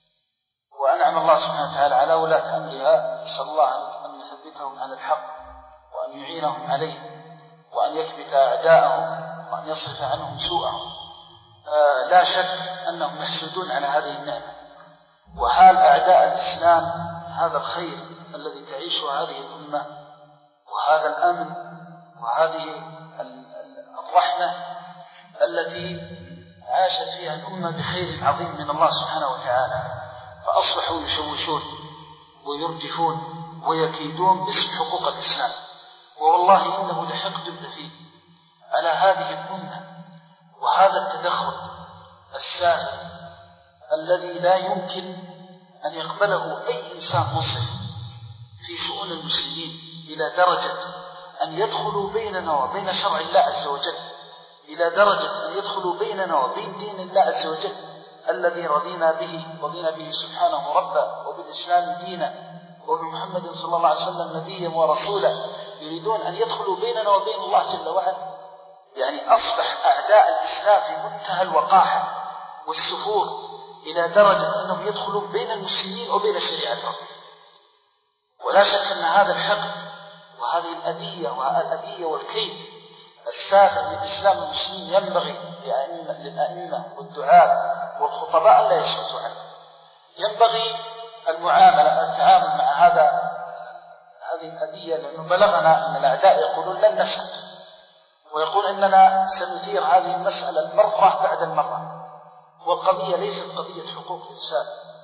وأنعم الله سبحانه وتعالى على ولاة أمرها. نسأل الله أن يثبتهم على الحق وأن يعينهم عليه وأن يكبت أعداءهم وأن يصرف عنهم سوءهم. آه لا شك أنهم محسودون على هذه النعمة، وحال أعداء الإسلام هذا الخير الذي تعيشه هذه الأمة وهذا الأمن وهذه الرحمة التي عاشت فيها الأمة بخير عظيم من الله سبحانه وتعالى، فأصبحوا يشوشون ويرجفون ويكيدون باسم حقوق الإسلام. والله إنه لحقد دفين على هذه الأمة وهذا التدخل السافر الذي لا يمكن أن يقبله أي إنسان منصف في شؤون المسلمين، إلى درجة أن يدخلوا بيننا وبين شرع الله عز وجل، إلى درجة أن يدخلوا بيننا وبين دين الله عز وجل الذي رضينا به رضينا به سبحانه ربا، وبالإسلام دينا، وبمحمد صلى الله عليه وسلم نبيا ورسولا. يريدون أن يدخلوا بيننا وبين الله جل وعلا. يعني أصبح أعداء الإسلام في منتهى الوقاحة والسفور إلى درجة أنهم يدخلون بين المسلمين وبين شريعة ربهم. ولا شك أن هذا الحقد وهذه الأذية والأذية والكيد السافر للإسلام والمسلمين ينبغي للأئمة والدعاة والخطباء أن لا يسكتوا عنه. ينبغي المعاملة التعامل مع هذا هذه الأذية، لأنه بلغنا أن الأعداء يقولون لن نسكت، ويقول إننا سنثير هذه المسألة مرة بعد المرة. والقضية ليست قضية حقوق الإنسان،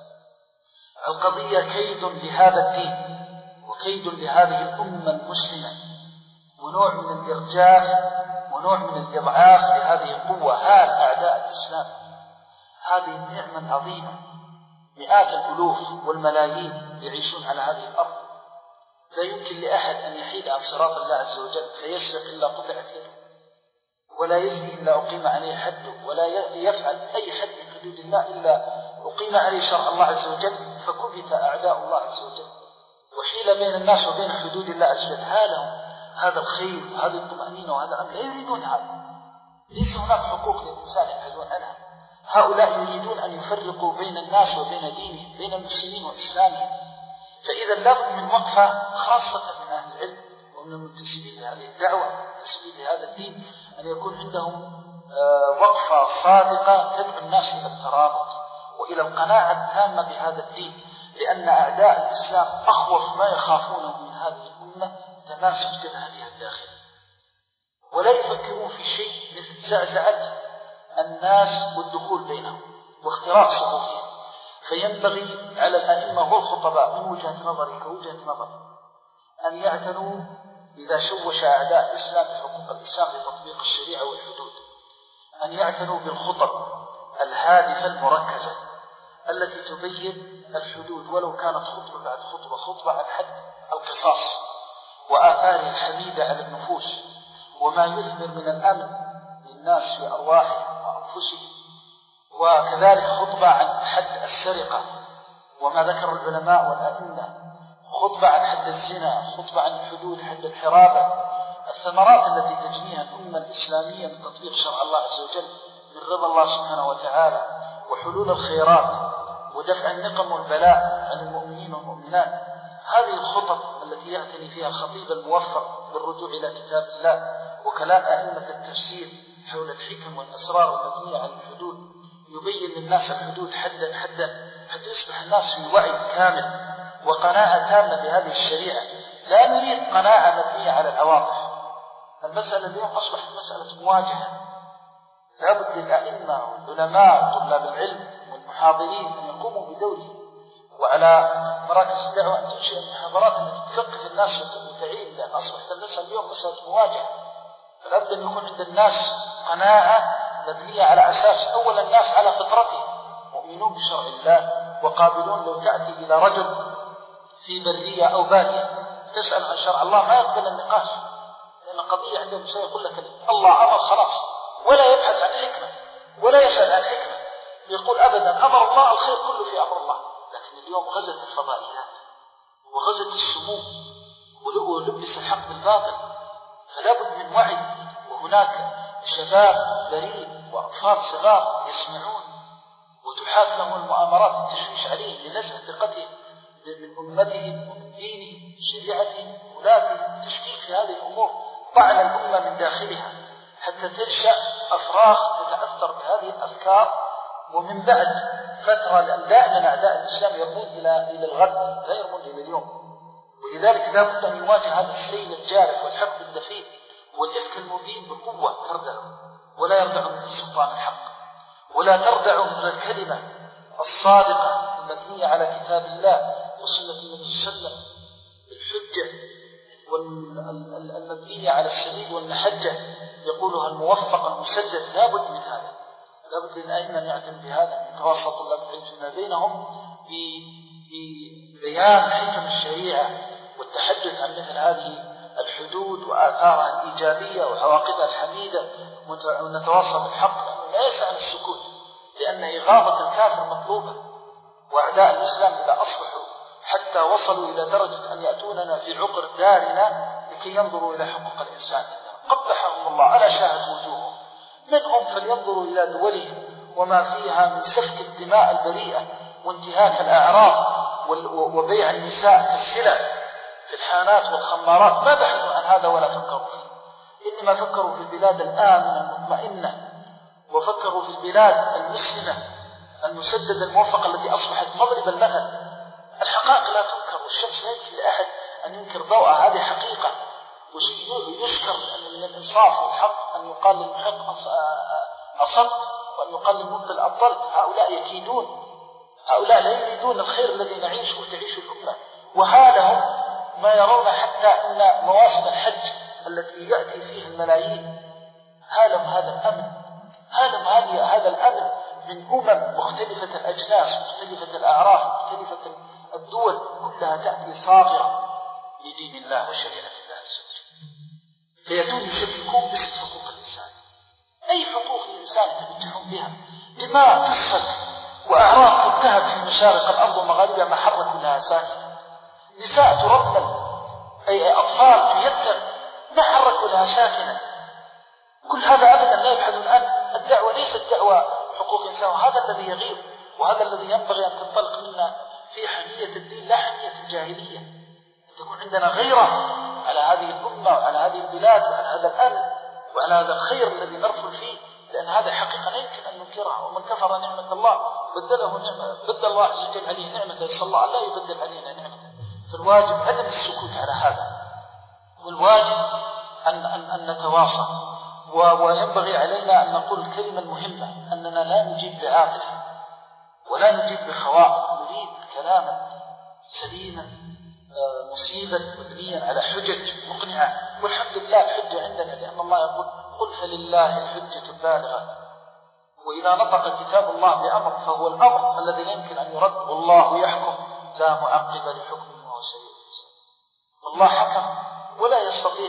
القضية كيد لهذا الدين وكيد لهذه الأمة المسلمة، ونوع من الإرجاف ونوع من الإضعاف لهذه القوة. هال أعداء الإسلام هذه النعمة العظيمة، مئات الألوف والملايين يعيشون على هذه الأرض، لا يمكن لأحد أن يحيد عن صراط الله عز وجل فيسرق إلا قطعت يده، ولا يزني إلا أقيم عليه حده، ولا يفعل أي حد من حدود الله إلا أقيم عليه شرع الله عز وجل، فكبت أعداء الله عز وجل وحيل بين الناس وبين حدود الله عز وجل. هالهم هذا الخير وهذه الطمأنينة وهذا الأمر، لا يريدون هذا. ليس هناك حقوق للإنسان يبحثون عنها. هؤلاء يريدون أن يفرقوا بين الناس وبين دينهم، بين المسلمين وإسلامهم. فإذا لابد من وقفة خاصة من أهل العلم ومن المنتسبين لهذه الدعوة المنتسبين لهذا الدين، أن يكون عندهم وقفة صادقة تدعو الناس إلى الترابط وإلى القناعة التامة بهذا الدين، لأن أعداء الإسلام أخوف ما يخافونه من هذه الأمة تماسك جبهتها الداخل، ولا يفكرون في شيء مثل زعزعة الناس والدخول بينهم واختراق صفوفهم. فينبغي على الأئمة والخطباء من وجهة نظري كوجهة نظر أن يعتنوا إذا شوش أعداء الإسلام بحقوق الإسلام لتطبيق الشريعة والحدود، أن يعتنوا بالخطب الهادفة المركزة التي تبين الحدود، ولو كانت خطبة بعد خطبة خطبة عن حد القصاص وآثاره الحميدة على النفوس وما يثمر من الأمن للناس في أرواحهم وأنفسهم، وكذلك خطبة عن حد السرقة وما ذكر العلماء والأئمة، خطبة عن حد الزنا، خطبة عن حدود حد الحرابة، الثمرات التي تجنيها الأمة الإسلامية من تطبيق شرع الله عز وجل من رضا الله سبحانه وتعالى وحلول الخيرات ودفع النقم والبلاء عن المؤمنين والمؤمنات. هذه الخطب التي يعتني فيها الخطيب الموفق بالرجوع إلى كتاب الله وكلام أئمة التفسير حول الحكم والأسرار المبنية على الحدود، يبين للناس الحدود حدا حدا حتى يصبح الناس في وعي كامل وقناعة تامة بهذه الشريعة. لا نريد قناعة مبنية على العواطف. المسألة اليوم أصبحت مسألة مواجهة، لابد للأئمة والعلماء وطلاب العلم والمحاضرين أن يقوموا بدورهم، وعلى مراكز الدعوة أن تنشئ المحاضرات التي تثقف الناس وتعين، لأن أصبحت المسألة اليوم مسألة مواجهة. فلابد أن يكون عند الناس قناعة مبنية على أساس أولا الناس على فطرتهم مؤمنون بشرع الله وقابلون. لو تأتي إلى رجل في برية أو بادية تسأل عن شرع الله ما يقبل النقاش، لأن القضية عندهم سيقول لك الله أمر خلاص، ولا يبحث عن حكمة ولا يسأل عن حكمة، يقول أبدا أمر الله الخير كله في أمر الله. لكن اليوم غزت الفضائيات وغزت السموم ولبس الحق بالباطل، فلا بد من وعي. وهناك شباب بريء وأطفال صغار يسمعون وتحاك لهم المؤامرات التشويش عليهم لنزع ثقتهم من أمتهم ومن دينهم شريعتهم ولاتهم، تشكيك في هذه الأمور، طعن الأمة من داخلها حتى تنشأ أفراغ تتأثر بهذه الأفكار. ومن بعد فترة، لأن دائما أعداء الإسلام يرمون إلى إلى الغد لا يرمون إلى اليوم، ولذلك لا بد أن يواجه هذا السيل الجارف والحقد الدفين والإفك المبين بقوة تردع، ولا يردع من السلطان الحق، ولا تردع من الكلمة الصادقة المبنية على كتاب الله وسنة النبي صلى الله عليه وسلم، الحجة والمبنية على السبيل والمحجة يقولها الموفق المسدد. لا بد من هذا، لا بد للأئمة أن يعتنوا بهذا، أن يتواصل طلاب العلم فيما بينهم ببيان حكم الشريعة والتحدث عن مثل هذه الحدود وآثارها الإيجابية وعواقبها الحميدة، ونتواصل بالحق، لأنه لا يسعى السكوت، لأن إغاظة الكافر مطلوبة. وأعداء الإسلام إذا أصبحوا حتى وصلوا إلى درجة أن يأتوننا في عقر دارنا لكي ينظروا إلى حقوق الإنسان، قبحهم الله ألا شاهد وجوههم. منهم فلينظروا إلى دولهم وما فيها من سفك الدماء البريئة وانتهاك الأعراض وبيع النساء كالسلع في الحانات والخمارات، ما بحثوا عن هذا ولا فكروا فيه، إنما فكروا في البلاد الآمنة المطمئنة، وفكروا في البلاد المسلمة المسددة الموفقة التي أصبحت مضرب المثل. الحقائق لا تنكر، والشمس لا يكفي لأحد أن ينكر ضوءها، هذه حقيقة. ويشكر أن من الإنصاف والحق أن يقال للمحق أصبت وأن يقال للمبطل أبطلت. هؤلاء يكيدون، هؤلاء لا يريدون الخير الذي نعيشه وتعيش الأمة. وهذا هم ما يرون حتى أن مواسم الحج التي يأتي فيها الملايين هذا هذا الأمن، هذا هذه هذا الأمن من أمم مختلفة الأجناس مختلفة الأعراف مختلفة الدول، كلها تأتي صاغرة لدين الله وشريعة الله عز وجل، فيتون يشبكون باسم حقوق الإنسان. أي حقوق الإنسان يتمتعون بها؟ دماء تسفك وأعراض تنتهك في مشارق الأرض ومغاربها ما حركوا لها ساكنة، نساء ترمل، أي أطفال تيتم ما حركوا لها ساكنة. كل هذا أبدا لا يبحثون عنه. الدعوة ليست دعوة حقوق الإنسان، وهذا الذي يغيب، وهذا الذي ينبغي أن تنطلق منا في حمية الدين لا حمية الجاهلية. أن تكون عندنا غيرة على هذه الأمة وعلى هذه البلاد وعلى هذا الأمن وعلى هذا الخير الذي نرفل فيه، لأن هذا حقيقة لا يمكن أن ننكرها. ومن كفر نعمة الله بدله نعمة، بدل الله عز وجل عليه نعمة، يسأل الله لا يبدل علينا نعمة. فالواجب عدم السكوت على هذا، والواجب أن, أن, أن نتواصل. وينبغي علينا أن نقول الكلمة المهمة أننا لا نجيب بعاطفة، ولا نجيب بخواء، نريد كلاما سليما مصيبا مبنيا على حجج مقنعة. والحمد لله الحجة عندنا، لأن الله يقول قل فلله الحجة البالغة. وإذا نطق كتاب الله بأمر فهو الأمر الذي لا يمكن أن يرد، والله يحكم لا معقب لحكمه وهو سريع الحساب. والله حكم ولا يستطيع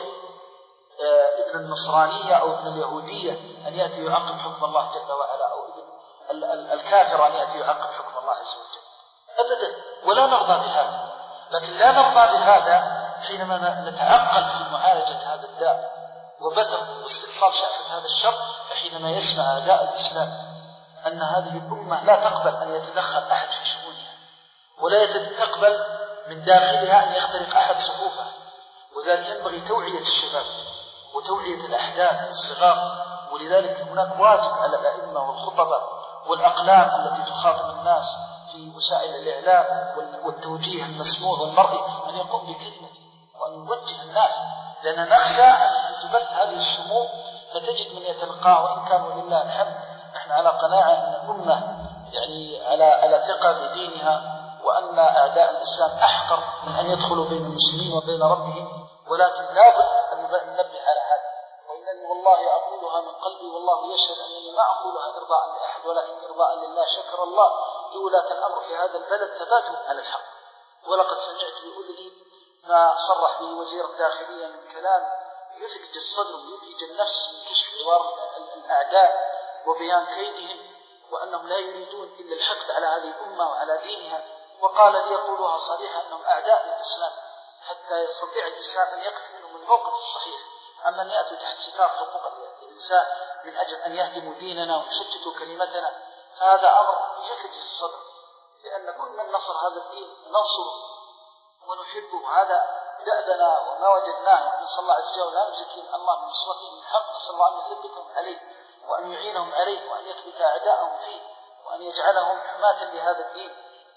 ابن النصرانية أو ابن اليهودية أن يأتي يعقب حكم الله جل وعلا، أو ابن الكافر أن يأتي يعقب حكم الله عز وجل أبدا، ولا نرضى بهذا. لكن لا نرضى بهذا حينما نتعقل في معالجة هذا الداء وبتر واستئصال شأفة هذا الشر. فحينما يسمع أعداء الإسلام أن هذه الأمة لا تقبل أن يتدخل أحد في شؤونها، ولا تقبل من داخلها أن يخترق أحد صفوفها، وذلك ينبغي توعية الشباب وتوعية الأحداث الصغار. ولذلك هناك واجب على الأئمة والخطباء والأقلام التي تخاطب الناس في وسائل الإعلام والتوجيه المسموع والمرئي أن يقوم بكلمته وأن يوجه الناس، لأننا نخشى أن تبث هذه السموم فتجد من يتلقاه. وإن كانوا لله الحمد نحن على قناعة أن الأمة يعني على على ثقة بدينها، وأن أعداء الإسلام أحقر من أن يدخلوا بين المسلمين وبين ربهم. ولكن لا بد أن ننبه على هذا، وإنني والله أقولها من قلبي والله يشهد أنني ما أقولها إرضاء لأحد ولكن إرضاء لله. شكر الله لولاة الأمر في هذا البلد ثباتهم على الحق. ولقد سمعت بأذني ما صرح به وزير الداخلية من كلام يثلج الصدر ويثلج النفس من كشف عوار الأعداء وبيان كيدهم، وأنهم لا يريدون إلا الحقد على هذه الأمة وعلى دينها. وقال لي يقولها صريحة أنهم أعداء للإسلام حتى يستطيع الإسلام أن يقف منهم الموقف الصحيح. أما أن يأتوا تحت ستار حقوق الإنسان من أجل أن يهدموا ديننا ويشتتوا كلمتنا، هذا أمر يثلج الصدر. لأن كل من نصر هذا الدين ننصره ونحبه، هذا دأبنا وما وجدناه. نسأل الله عز وجل لا نزكي الله من نصرتهم الحق، نسأل الله أن يثبتهم عليه وأن يعينهم عليه وأن يثبت أعداءهم فيه وأن يجعلهم حماة لهذا الدين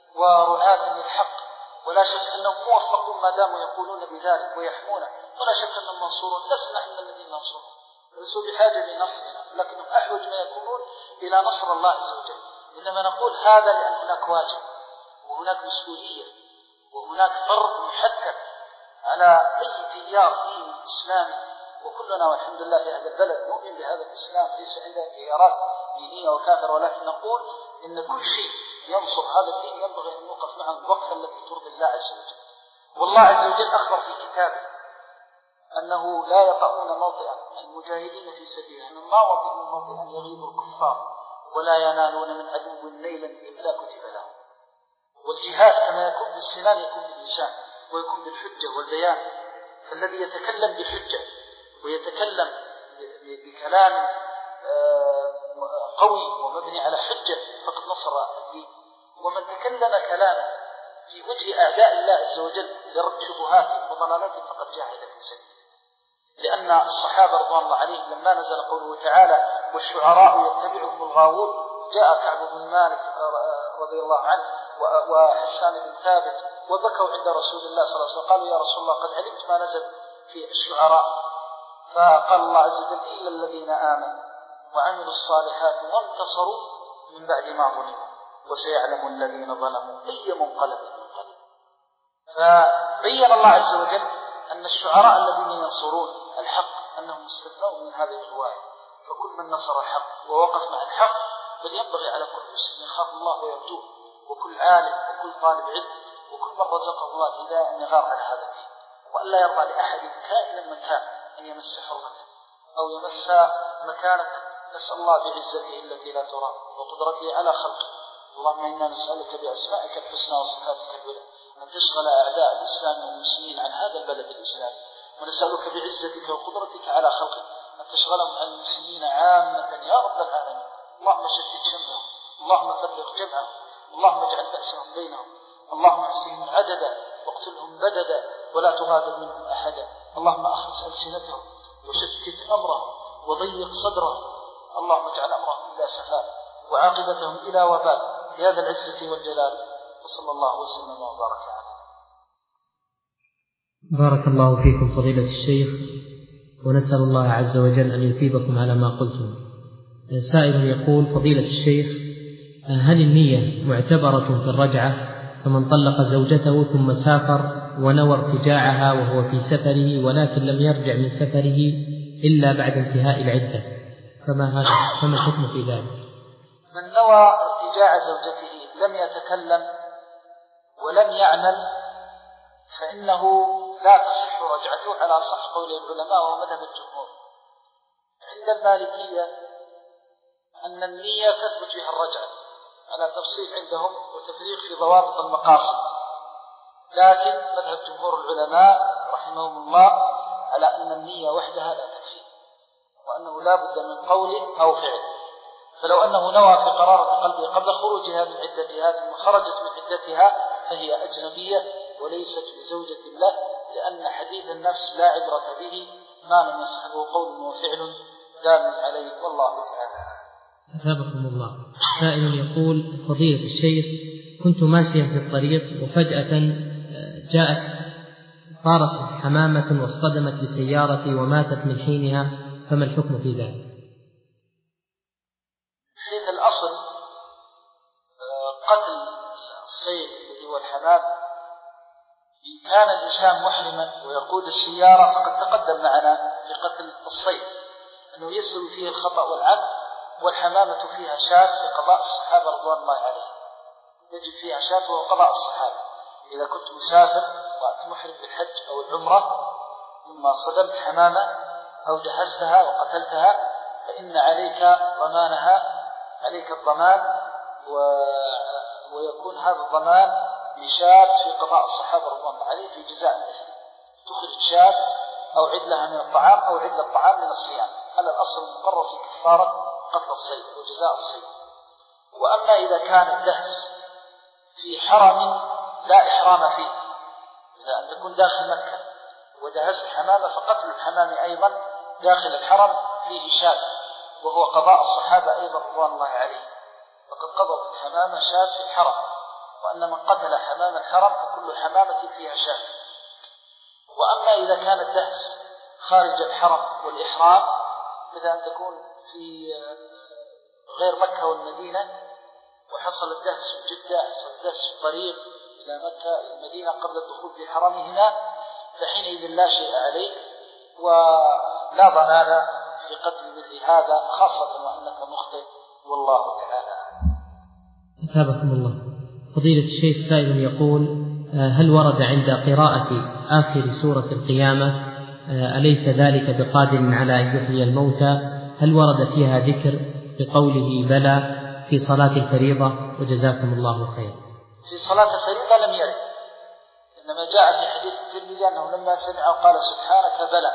ورعاة للحق. ولا شك أنهم موفقون ما داموا يقولون بذلك ويحمونه، ولا شك أنهم منصورون. لسنا إن الذين ننصرهم، ليسوا بحاجة لنصرنا، لكنهم أحوج ما يكونون إلى نصر الله عز وجل. إنما نقول هذا لأن هناك واجب وهناك مسؤولية وهناك فرض محكم على أي تيار ديني إسلامي. وكلنا والحمد لله في هذا البلد نؤمن بهذا الإسلام، ليس عندنا تيارات دينية وكافرة، ولكن نقول إن كل شيء ينصر هذا الدين ينبغي أن نوقف معه الوقفة التي ترضي الله عز وجل. والله عز وجل أخبر في كتابه أنه لا يطؤون موطئا المجاهدين في سبيله، أنهم ما وطئوا موطئا يغيظ الكفار ولا ينالون من عدو نيلا إلا كتب لهم. والجهاد كما يكون بالسنان يكون باللسان ويكون بالحجة والبيان. فالذي يتكلم بالحجة ويتكلم بكلام قوي ومبني على حجة فقد نصر الدين. ومن تكلم كلاما في وجه أعداء الله عز وجل لرد شبهات وضلالات فقد جاهد في سبيله. لأن الصحابة رضوان الله عليهم لما نزل قوله تعالى والشعراء يتبعهم الغاوون، جاء كعب بن مالك رضي الله عنه وحسان بن ثابت وبكوا عند رسول الله صلى الله عليه وسلم، قالوا يا رسول الله قد علمت ما نزل في الشعراء. فقال الله عز وجل إلا الذين آمنوا وعملوا الصالحات وانتصروا من بعد ما ظلموا وسيعلم الذين ظلموا أي منقلب منقلب. فبين الله عز وجل أن الشعراء الذين ينصرون الحق أنهم مستثنون من هذه الرواية. فكل من نصر الحق ووقف مع الحق بل ينبغي على كل مسلم يخاف الله ويرجوه، وكل عالم وكل طالب علم وكل من رزقه الله الهداية أن يغار على هذا الدين، وأن لا يرضى لأحد كائنا من كان أن يمس حرمته أو يمس مكانته. نسأل الله بعزته التي لا ترى وقدرته على خلقه. اللهم إنا نسألك بأسمائك الحسنى وصفاتك العلى أن تشغل أعداء الإسلام والمسلمين عن هذا البلد الإسلامي، ونسألك بعزتك وقدرتك على خلقك أن تشغلهم عن المسلمين عامة يا رب العالمين. اللهم شتت شملهم، اللهم فرق جمعهم، اللهم اجعل بأسهم بينهم، اللهم احصهم عددا واقتلهم بددا ولا تغادر منهم أحدا. اللهم أخلص ألسنتهم وشتت أمرهم وضيق صدرهم، اللهم اجعل أمرهم إلى سفاء وعاقبتهم إلى وبال يا ذا العزة والجلال. وصلى الله وسلم وبارك عليه. بارك الله فيكم فضيلة الشيخ، ونسأل الله عز وجل أن يثيبكم على ما قلتم. سائل يقول فضيلة الشيخ هل النية معتبرة في الرجعة؟ فمن طلق زوجته ثم سافر ونوى ارتجاعها وهو في سفره ولكن لم يرجع من سفره إلا بعد انتهاء العدة، فما هذا فما الحكم في ذلك؟ من نوى ارتجاع زوجته لم يتكلم ولم يعمل فإنه لا تصح رجعته على صح قول العلماء ومذهب الجمهور. عند المالكية أن النية تثبت بها الرجعة على تفصيل عندهم وتفريق في ضوابط المقاصد، لكن مذهب جمهور العلماء رحمهم الله على أن النية وحدها لا تكفي، وأنه لا بد من قول أو فعل. فلو أنه نوى في قرارة قلبه قبل خروجها من عدتها ثم خرجت من عدتها فهي أجنبية وليست بزوجة له، لأن حديث النفس لا عبرة به ما لم يصحبه قول وفعل دال عليه، والله تعالى. أثابكم الله. سائل يقول: فضيلة الشيخ، كنت ماشيا في الطريق وفجأة جاءت طارت حمامة واصطدمت بسيارتي وماتت من حينها، فما الحكم في ذلك؟ حيث الأصل قتل الصيد الذي هو الحمام، إن كان الإنسان محرما ويقود السيارة فقد تقدم معنا في قتل الصيد أنه يسوي فيه الخطأ والعمد، والحمامة فيها شاة في قضاء الصحابة رضوان الله عليهم، تجد فيها شاة وهو قضاء الصحابة. إذا كنت مسافر وأنت محرم بالحج أو العمرة ثم صدمت حمامة أو جهزتها وقتلتها فإن عليك ضمانها، عليك الضمان، و... ويكون هذا الضمان لشاة في قضاء الصحابة رضوان الله عليهم في جزاء المثل، تخرج شاة أو عدلها من الطعام أو عدل الطعام من الصيام، على الأصل المقرر في كفارة قتل الصيد وجزاء الصيد. وأما إذا كان الدهس في حرم لا إحرام فيه، إذا أن تكون داخل مكة ودهست حمامة فقتل الحمام أيضا داخل الحرم فيه شاة، وهو قضاء الصحابة أيضا رضوان الله عليه، فقد قضوا الحمامة شاة في الحرم، وأن من قتل حمام الحرم فكل حمامة فيها شاة. وأما إذا كان الدهس خارج الحرم والإحرام، مثل أن تكون في غير مكة والمدينة وحصل الدهس في جدة، حصل الدهس في الطريق إلى مكة إلى المدينة قبل الدخول في حرمهما، فحينئذ لا شيء عليك ولا ضمان في قتل مثل هذا، خاصة وأنك مخطئ، والله تعالى. أثابكم الله. فضيلة الشيخ، سائل يقول: هل ورد عند قراءة آخر سورة القيامة أليس ذلك بقادر على أن يحيي الموتى؟ هل ورد فيها ذكر بقوله بلى في صلاة الفريضة؟ وجزاكم الله خير. في صلاة الفريضة لم يرد، إنما جاء في حديث الترمذي أنه لما سمع قال سبحانك بلى،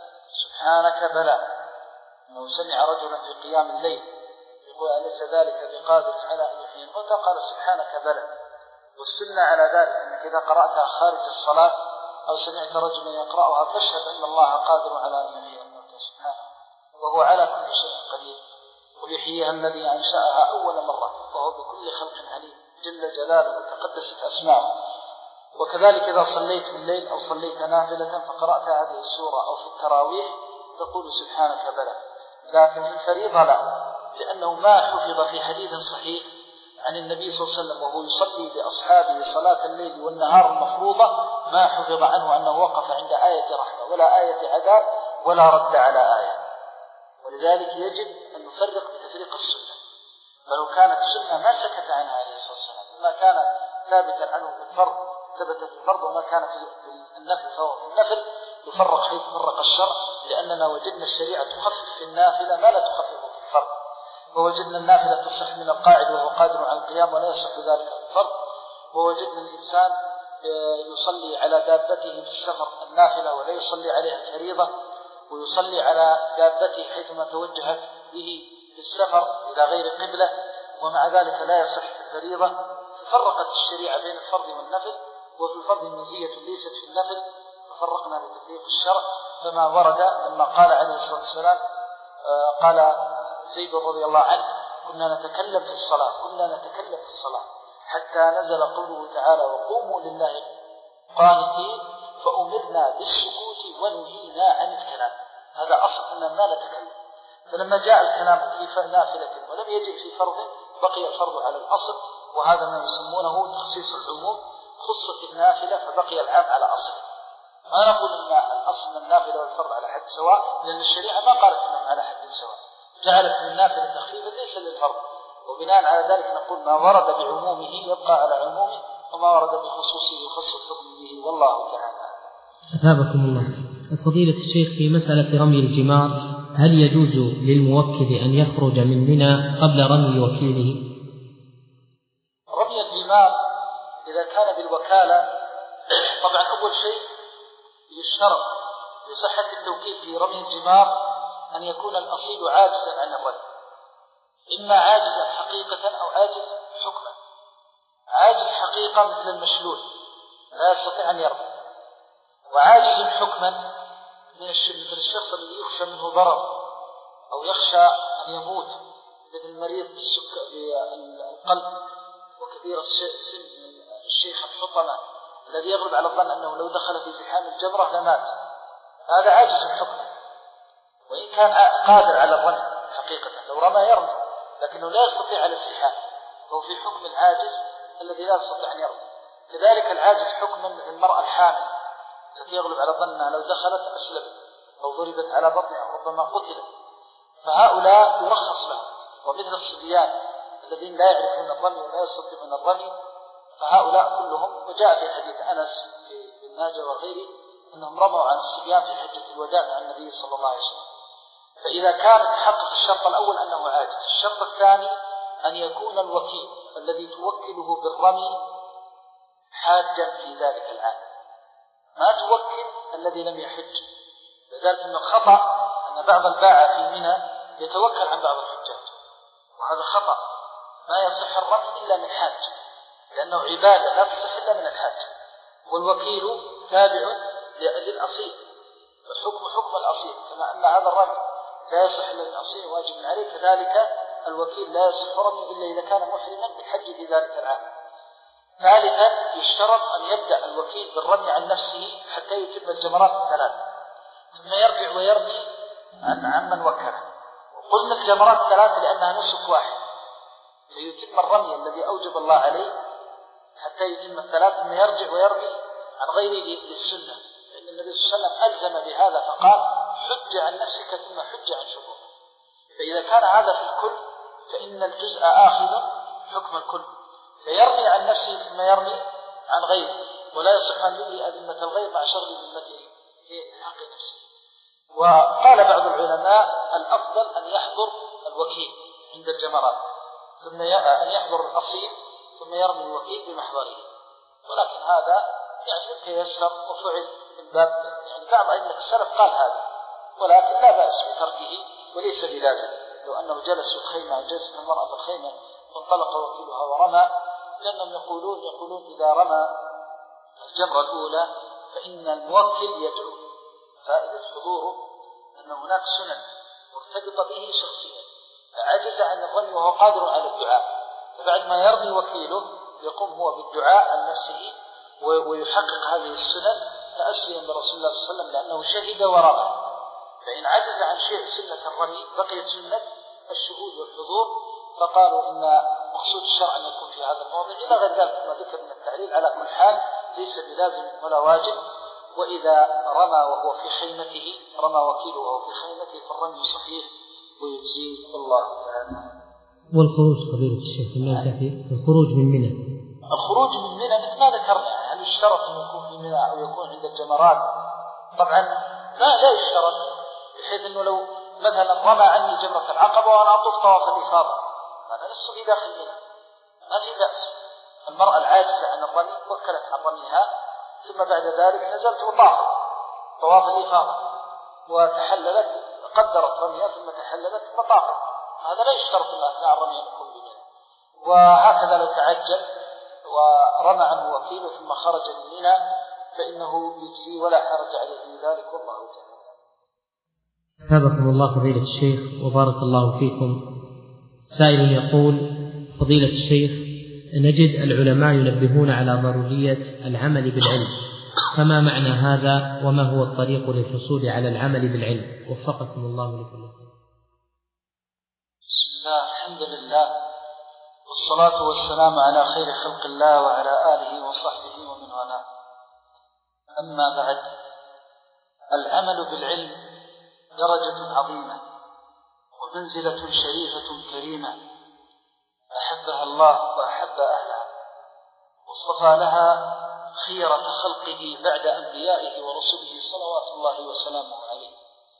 سبحانك بلى، أنه سمع رجلا في قيام الليل يقول أليس ذلك بقادر على أن يحيي الموتى؟ قال سبحانك بلى. والسنة على ذلك أنك إذا قرأتها خارج الصلاة أو سمعت رجلا يقرأها فاشهد أن الله قادر على أن يحيي الموتى سبحانه، وهو على كل شيء قدير، ويحييها الذي أنشأها أول مرة وهو بكل خلق عليم جل جلاله وتقدست أسماؤه. وكذلك إذا صليت في الليل أو صليت نافلة فقرأت هذه السورة أو في التراويح تقول سبحانك بلى. لكن في الفريضة لا، لأنه ما حفظ في حديث صحيح عن النبي صلى الله عليه وسلم وهو يصلي بأصحابه صلاة الليل والنهار المفروضة، ما حفظ عنه أنه وقف عند آية رحمة ولا آية عذاب ولا رد على آية. ولذلك يجب أن نفرق بتفريق السنة، فلو كانت السنة ما سكت عنها عليه الصلاة والسلام، ما كان ثابتا عنه في الفرض ثبت في الفرض، وما كان في النفل فهو في النفل، يفرق حيث فرق الشرع، لأننا وجدنا الشريعة تخفف في النافلة ما لا تخفف في الفرض، ووجدنا النافلة تصح من القاعد وهو قادر على القيام ولا يصح ذلك في الفرض، ووجدنا الإنسان يصلي على دابته في السفر النافلة ولا يصلي عليها الفريضة، ويصلي على دابته حيثما توجهت به في السفر إلى غير قبلة، ومع ذلك لا يصح الفريضة. ففرقت الشريعة بين الفرض والنفل، وفي الفرض مزية ليست في النفل، ففرقنا بتفريق الشرع. فما ورد لما قال عليه الصلاة والسلام قال زيد رضي الله عنه كنا نتكلم في الصلاة كنا نتكلم في الصلاة حتى نزل قوله تعالى وقوموا لله قانتين فأمرنا بالسكوت ونهينا عن الكلام. هذا أصل أننا ما نتكلم، فلما جاء الكلام في نافلة ولم يجئ في فرض فبقي الفرض على الأصل، وهذا ما يسمونه تخصيص العموم، خصت النافلة فبقي العام على أصل. ما نقول أن الأصل من النافلة والفرض على حد سواء، لأن الشريعة ما قالت أنهم على حد سواء، جعلت من النافلة تخفيفا ليس للفرض، وبناء على ذلك نقول ما ورد بعمومه يبقى على عمومه، وما ورد بخصوصه يخص الحكم به، والله تعالى. أثابكم الله. فضيلة الشيخ، في مسألة رمي الجمار، هل يجوز للموكل أن يخرج من منى قبل رمي وكيله؟ رمي الجمار إذا كان بالوكالة، طبعا أول شيء يشترط لصحة التوكيل في رمي الجمار أن يكون الأصيل عاجزا عن الرمي، إما عاجزا حقيقة أو عاجز حكما. عاجز حقيقة مثل المشلول لا يستطيع أن يرمي، وعاجز حكما من مثل الشخص الذي يخشى منه ضرر أو يخشى أن يموت، مثل المريض بالقلب وكبير السن الشيخ الحطمة الذي يغلب على الظن أنه لو دخل في زحام الجمرة لمات، هذا عاجز حكما، وإن كان قادر على الرمي حقيقة، لو رمى يرمي لكنه لا يستطيع على الزحام، فهو في حكم العاجز الذي لا يستطيع أن يرمي. كذلك العاجز حكما من المرأة الحامل التي يغلب على ظنها لو دخلت أسلمت أو ضربت على بطنها أو ربما قتلت، فهؤلاء يرخص لهم. ومثل الصبيان الذين لا يعرفون الرمي ولا يستطيعون الرمي، فهؤلاء كلهم، وجاء في حديث أنس في ابن ماجه وغيره أنهم رموا عن الصبيان في حجة الوداع مع النبي صلى الله عليه وسلم. فإذا كان تحقق الشرط الأول أنه عاجز، الشرط الثاني أن يكون الوكيل الذي توكله بالرمي حاجا في ذلك العام، ما توكل الذي لم يحج. لذلك أنه خطأ أن بعض الباعة في منى يتوكل عن بعض الحجاج، وهذا خطأ، ما يصح الرمي إلا من حاج، لأنه عبادة لا تصح إلا من الحاج، والوكيل تابع للأصيل، فالحكم حكم الأصيل، كما أن هذا الرمي لا يصح إلا من أصيل واجب عليه، كذلك الوكيل لا يصح رمي إلا إذا كان محرما بالحج في ذلك العام. ثالثا يشترط أن يبدأ الوكيل بالرمي عن نفسه حتى يتم الجمرات الثلاث، ثم يرجع ويرمي عن عمن وكله. وقلنا الجمرات الثلاث لأنها نسك واحد، فيتم الرمي الذي أوجب الله عليه حتى يتم الثلاث، ثم يرجع ويرمي عن غيره للسنة، لأن النبي صلى الله عليه وسلم ألزم بهذا فقال حج عن نفسك ثم حج عن شبهك. فإذا كان هذا في الكل فإن الجزء آخذ حكم الكل، فيرمي عن نفسه ثم يرمي عن غيره، ولا يصح أن يبرئ ذمة الغير مع شغل ذمته في حق نفسه. وقال بعض العلماء الأفضل أن يحضر الوكيل عند الجمرات، ثم أن يحضر الأصيل ثم يرمي الوكيل بمحضره، ولكن هذا يعني يتيسر وفعل من باب، يعني بعض أئمة السلف قال هذا، ولكن لا بأس بتركه وليس بلازم. لو أنه جلس في الخيمة وجلست المرأة في الخيمة وانطلق وكيلها ورمى، لأنهم يقولون يقولون إذا رمى الجمرة الأولى فإن الموكل يدعو، فائدة حضوره أن هناك سنن مرتبطة به شخصيا، فعجز عن الرمي وهو قادر على الدعاء، فبعد ما يرمي وكيله يقوم هو بالدعاء عن نفسه ويحقق هذه السنن تأسيا برسول الله صلى الله عليه وسلم، لأنه شهد ورمى. فإن عجز عن شيء سنة الرمي بقيت سنة الشهود والحضور، فقالوا إن مقصود الشرع أن يكون في هذا الموضع. إلى غير ذلك ما ذكر من التعليل، على كل حال ليس بلازم ولا واجب. وإذا رمى وهو في خيمته، رمى وكيله وهو في خيمته، فالرمي صحيح ويجزيه الله تعالى. والخروج فضيلة الشيخ الله كثير، الخروج من منى، الخروج من منى مثل ما ذكرنا، هل يشترط أن يكون في منى أو يكون عند الجمرات؟ طبعا لا لا يشترط، بحيث أنه لو مثلا رمى عني جمرة العقبة وأنا أطوف طواف الإفاضة، أنا لست في داخل منى، ما في بأس. المرأة العاجزة عن الرمي وكلت عن رميها، ثم بعد ذلك نزلت وطافت طواف الإفاضة وتحللت، قدرت رميها ثم تحللت ثم طافت، هذا لا يشترط أن أثناء الرمي أن يكون بمنى. وهكذا لو تعجل ورمى عنه وكيله ثم خرج من منى فإنه يجزي ولا حرج عليه في ذلك، والله تعالى. أثابكم الله فضيلة الشيخ وبارك الله فيكم. سائل يقول: فضيلة الشيخ، نجد العلماء ينبهون على ضرورية العمل بالعلم، فما معنى هذا وما هو الطريق للحصول على العمل بالعلم؟ وفقكم الله لكل خير. بسم الله، الحمد لله، والصلاة والسلام على خير خلق الله وعلى آله وصحبه ومن والاه. أما بعد، العمل بالعلم درجة عظيمة ومنزلة شريفة كريمة أحبها الله وأحب أهلها، واصطفى لها خيرة خلقه بعد أنبيائه ورسله صلوات الله وسلامه عليه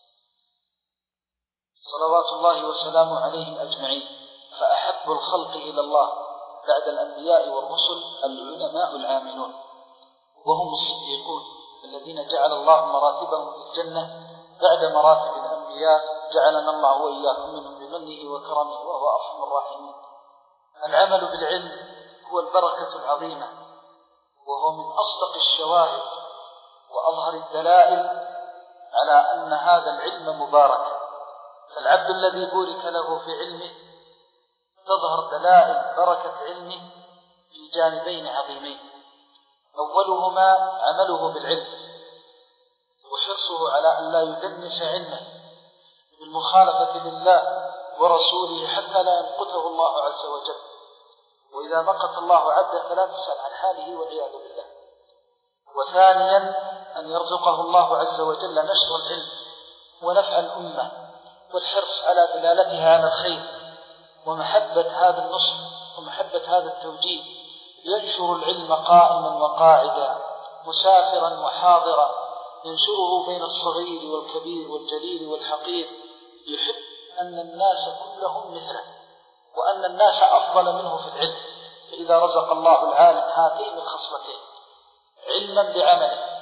صلوات الله وسلامه عليهم أجمعين. فأحب الخلق إلى الله بعد الأنبياء والرسل العلماء العاملون، وهم الصديقون الذين جعل الله مراتبهم في الجنة بعد مراتب الأنبياء، جعلنا الله وإياكم منهم بمنه وكرمه وهو أرحم الراحمين. العمل بالعلم هو البركة العظيمة، وهو من أصدق الشواهد وأظهر الدلائل على أن هذا العلم مبارك. فالعبد الذي بورك له في علمه تظهر دلائل بركة علمه في جانبين عظيمين: أولهما عمله بالعلم وحرصه على أن لا يدنس علمه بالمخالفة لله ورسوله حتى لا يمقته الله عز وجل، وإذا مقت الله عبده فلا تسأل عن حاله والعياذ بالله. وثانيا أن يرزقه الله عز وجل نشر العلم ونفع الأمة والحرص على دلالتها على الخير ومحبة هذا النصر ومحبة هذا التوجيه، ينشر العلم قائما وقاعدا مسافرا وحاضرا، ينشره بين الصغير والكبير والجليل والحقير، يحب أن الناس كلهم مثله وأن الناس أفضل منه في العلم. فإذا رزق الله العالم هاتين الخصلتين، علما بعمله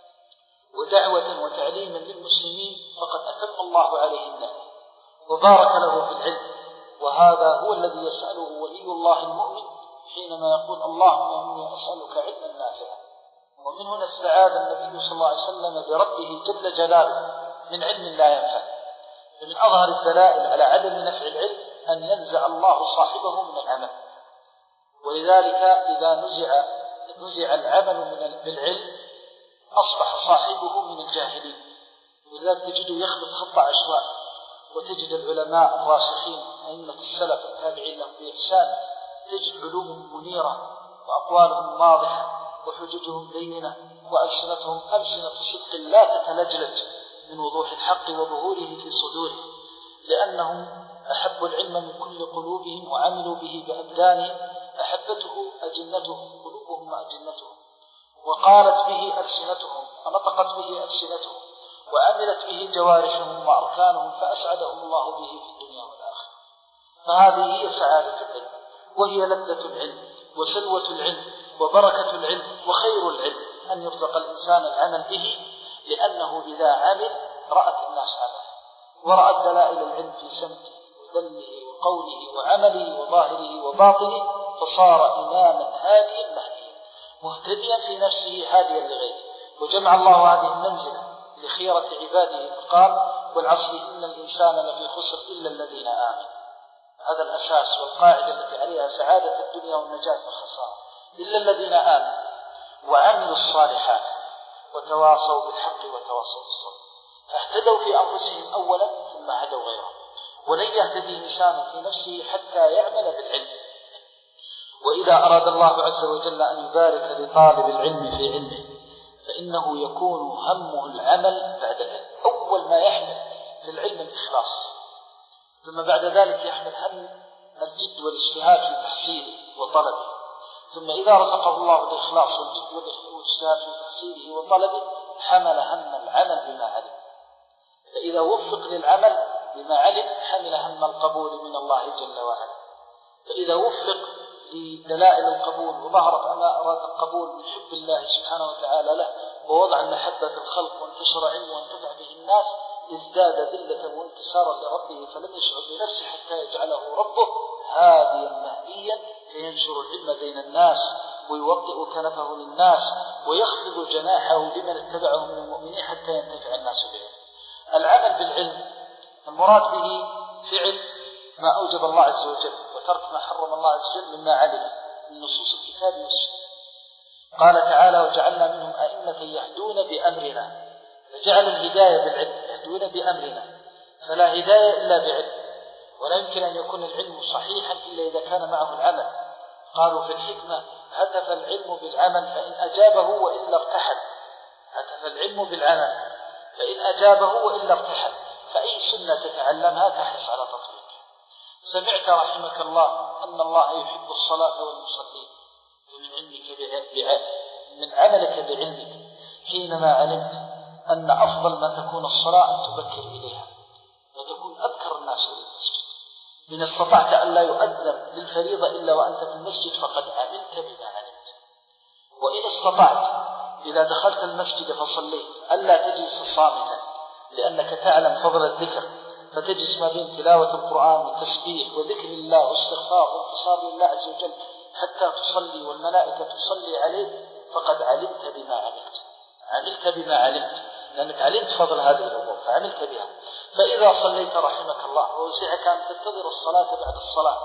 ودعوة وتعليما للمسلمين، فقد أتم الله عليه النعمة وبارك له في العلم. وهذا هو الذي يسأله ولي الله المؤمن حينما يقول: اللهم إني أسألك علما نافعا. ومن هنا استعاذ النبي صلى الله عليه وسلم بربه جل جلاله من علم لا ينفع. فمن أظهر الدلائل على عدم نفع العلم أن ينزع الله صاحبه من العمل. ولذلك إذا نزع نزع العمل بالعلم أصبح صاحبه من الجاهلين. ولذلك تجده يخلط خط عشواء، وتجد العلماء الراسخين أئمة السلف التابعين لهم بإحسان تجد علومهم منيرة وأقوالهم واضحة وحججهم بينة وألسنتهم ألسنة صدق لا تتلجلج من وضوح الحق وظهوره في صدورهم، لأنهم أحبوا العلم من كل قلوبهم وعملوا به بأبدانهم، أحبته أجنتهم قلوبهم وأجنتهم، وقالت به ألسنتهم ونطقت به ألسنتهم وعملت به جوارحهم وأركانهم، فأسعدهم الله به في الدنيا والآخرة. فهذه هي سعادة العلم، وهي لذة العلم وسلوة العلم وبركة العلم وخير العلم أن يرزق الإنسان العمل به، لأنه إذا عمل رأت الناس عمله ورأت دلائل العلم في سمته وذله وقوله وعمله وظاهره وباطنه، فصار إماما هاديا مهديا مهتديا في نفسه هاديا لغيره. وجمع الله هذه المنزلة لخيرة عباده فقال: والعصر إن الإنسان لفي خسر إلا الذين آمنوا. هذا الأساس والقاعدة التي عليها سعادة الدنيا والنجاة من الخسارة، إلا الذين آمنوا وعملوا الصالحات وتواصوا بالحق وتواصوا بالصبر، فاهتدوا في أنفسهم أولا ثم هدوا غيرهم. ولن يهتدي إنسان في نفسه حتى يعمل بالعلم. وإذا أراد الله عز وجل أن يبارك لطالب العلم في علمه فإنه يكون همه العمل بعد العلم. أول ما يحمل في العلم الإخلاص، ثم بعد ذلك يحمل هم الجد والاجتهاد في تحصيله وطلبه، ثم إذا رزقه الله الإخلاص والجد والاجتهاد في تحصيله وطلبه حمل هم العمل بما علم. فإذا وفق للعمل بما علم حمل هم القبول من الله جل وعلا. فإذا وفق لدلائل القبول وظهرت أمارات القبول من حب الله سبحانه وتعالى له ووضع المحبة في الخلق وانتشر علمه وانتفع به الناس، ازداد ذلة وانتصارا لربه، فلم يشعر بنفسه حتى يجعله ربه هاديا مهديا فينشر العلم بين الناس ويوطئ كنفه للناس ويخفض جناحه لمن اتبعه من المؤمنين حتى ينتفع الناس به. العمل بالعلم المراد به فعل ما أوجب الله عز وجل وترك ما حرم الله عز وجل مما علم من نصوص الكتاب والسنة. قال تعالى: وجعلنا منهم أئمة يهدون بأمرنا. فجعل الهداية بالعلم، يهدون بأمرنا، فلا هداية إلا بعلم. ولا يمكن أن يكون العلم صحيحا إلا إذا كان معه العمل. قالوا في الحكمة: هتف العلم بالعمل فإن أجابه وإلا ارتحل. هتف العلم بالعمل فإن أجابه وإلا ارتحل. فأي سنة تتعلمها تحرص على تطبيقها. سمعت رحمك الله أن الله يحب الصلاة والمصلين، ومن علمك بع... من عملك بعلمك حينما علمت أن أفضل ما تكون الصلاة أن تبكر إليها وتكون أبكر الناس إلى المسجد. إن استطعت أن لا يؤذن للفريضة إلا وأنت في المسجد فقد عملت بما علمت. وإن استطعت إذا دخلت المسجد فصليت ألا تجلس صامتا لأنك تعلم فضل الذكر، فتجلس ما بين تلاوة القرآن والتسبيح وذكر الله واستغفار وانتصار لله عز وجل حتى تصلي والملائكة تصلي عليك، فقد علمت بما عملت. عملت بما علمت لأنك علمت فضل هذه الأمور فعملت بها. فإذا صليت رحمك الله ووسعك أن تنتظر الصلاة بعد الصلاة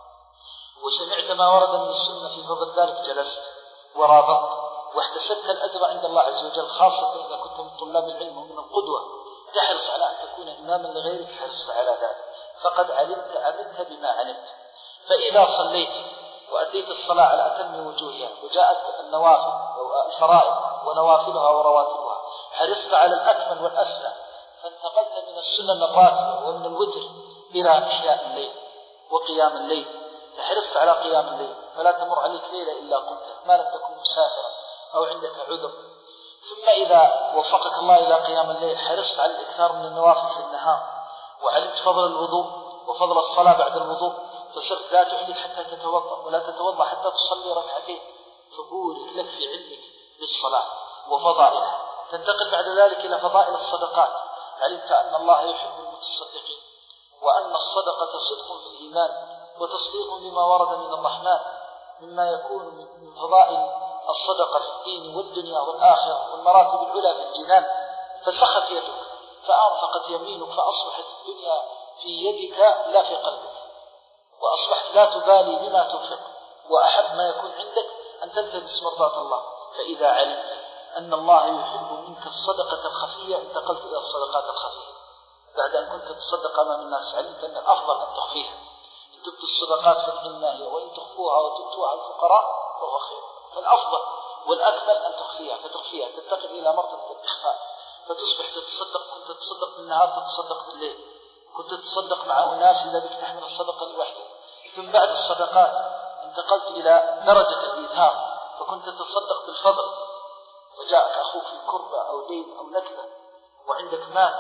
وسمعت ما ورد من السنة في فضل ذلك جلست ورابطت واحتسبت الأجر عند الله عز وجل، خاصة إذا كنت من طلاب العلم ومن القدوة تحرص على أن تكون إماما لغيرك، حرصت على ذلك فقد علمت عملت بما علمت. فإذا صليت وأديت الصلاة على أتم وجوهها وجاءت النوافل أو الفرائض ونوافلها ورواتبها حرصت على الأكمل والأسلم، فانتقلت من السنن الراتبة ومن الوتر إلى إحياء الليل وقيام الليل، فحرصت على قيام الليل فلا تمر عليك ليلة إلا قمت ما لم تكن مسافرا أو عندك عذر. ثم إذا وفقك الله إلى قيام الليل حرصت على الإكثار من النوافل في النهار، وعلمت فضل الوضوء وفضل الصلاة بعد الوضوء فصرت لا تعلم حتى تتوضأ ولا تتوضأ حتى تصلي ركعتين، فبورك لك في علمك بالصلاة وفضائلها. تنتقل بعد ذلك إلى فضائل الصدقات، علمت أن الله يحب المتصدقين وأن الصدقة صدق في الإيمان وتصديق بما ورد من الرحمن مما يكون من فضائل الصدقة في الدين والدنيا والآخرة والمراتب العلى في الجنان. فسخت يدك فأنفقت يمينك فأصبحت الدنيا في يدك لا في قلبك، وأصبحت لا تبالي بما تنفق، وأحب ما يكون عندك أن تلتمس مرضات الله. فإذا علمت أن الله يحب منك الصدقة الخفية انتقلت إلى الصدقات الخفية. بعد أن كنت تصدق أمام الناس علمت أن الأفضل أن تخفيها، إن تبدوا الصدقات فإنما هي وإن تخفوها وتؤتوها الفقراء فهو خير. فالأفضل والأكمل أن تخفيها، فتخفيها تنتقل إلى مرتبة الإخفاء، فتصبح تتصدق. كنت تتصدق بالنهار تتصدق بالليل، كنت تتصدق مع أناس إذا بك تحمل الصدقة لوحدك. ثم بعد الصدقات انتقلت إلى درجة الإيثار، فكنت تتصدق بالفضل وجاءك أخوك في كربة أو دين أو نكبة وعندك مال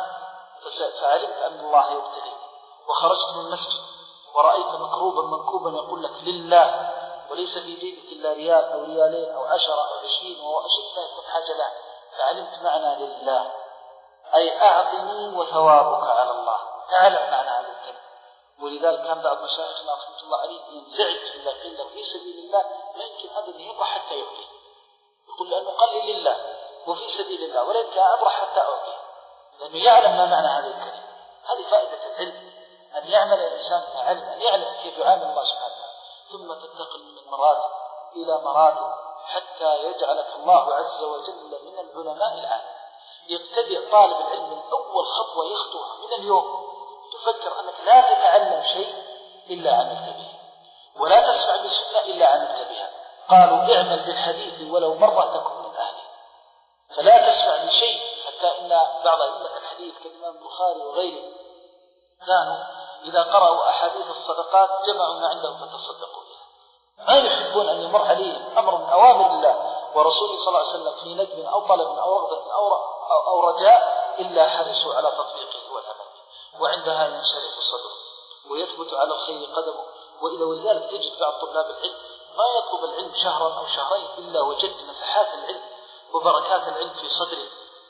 فعلمت أن الله يبتليك، وخرجت من المسجد ورأيت مكروبا منكوبا يقول لك لله وليس في جيبك إلا ريال أو ريالين أو عشرة أو عشرين وهو أشد ما يكون حاجة له، فعلمت معنى لله أي أعطني وثوابك على الله. تعلم معنى هذا الكلمة. ولذلك كان بعض مشايخنا رحمة الله عليه ينزعج إذا قيل له في سبيل الله لا يمكن أبدا يبرح حتى يعطي، يقول لأنه قال لي لله وفي سبيل الله ولا يمكن أبرح حتى أعطي، لأنه يعلم ما معنى هذه الكلمة. هذه فائدة العلم، أن يعمل الإنسان علم، أن يعلم كيف يعامل الله سبحانه وتعالى. ثم تنتقل من المراتب إلى مراتب حتى يجعلك الله عز وجل من العلماء العامة. يبتدئ طالب العلم من أول خطوة يخطوها من اليوم تفكر أنك لا تتعلم شيء إلا عملت به، ولا تسمع بسنة إلا عملت بها. قالوا اعمل بالحديث ولو مرة تكون من أهله، فلا تسمع بشيء. حتى إن بعض أئمة الحديث كالإمام البخاري وغيره كانوا إذا قرأوا أحاديث الصدقات جمعوا ما عندهم فتصدقوا بها. ما يحبون أن يمر عليهم أمر من أوامر الله ورسوله صلى الله عليه وسلم في ندب أو طلب أو رغبة أو, أو رجاء إلا حرصوا على تطبيقه والعمل به، وعندها ينشرح صدره ويثبت على الخير قدمه. وإذا ولذلك تجد بعض طلاب العلم ما يطلب العلم شهرا أو شهرين إلا وجدت نفحات العلم وبركات العلم في صدره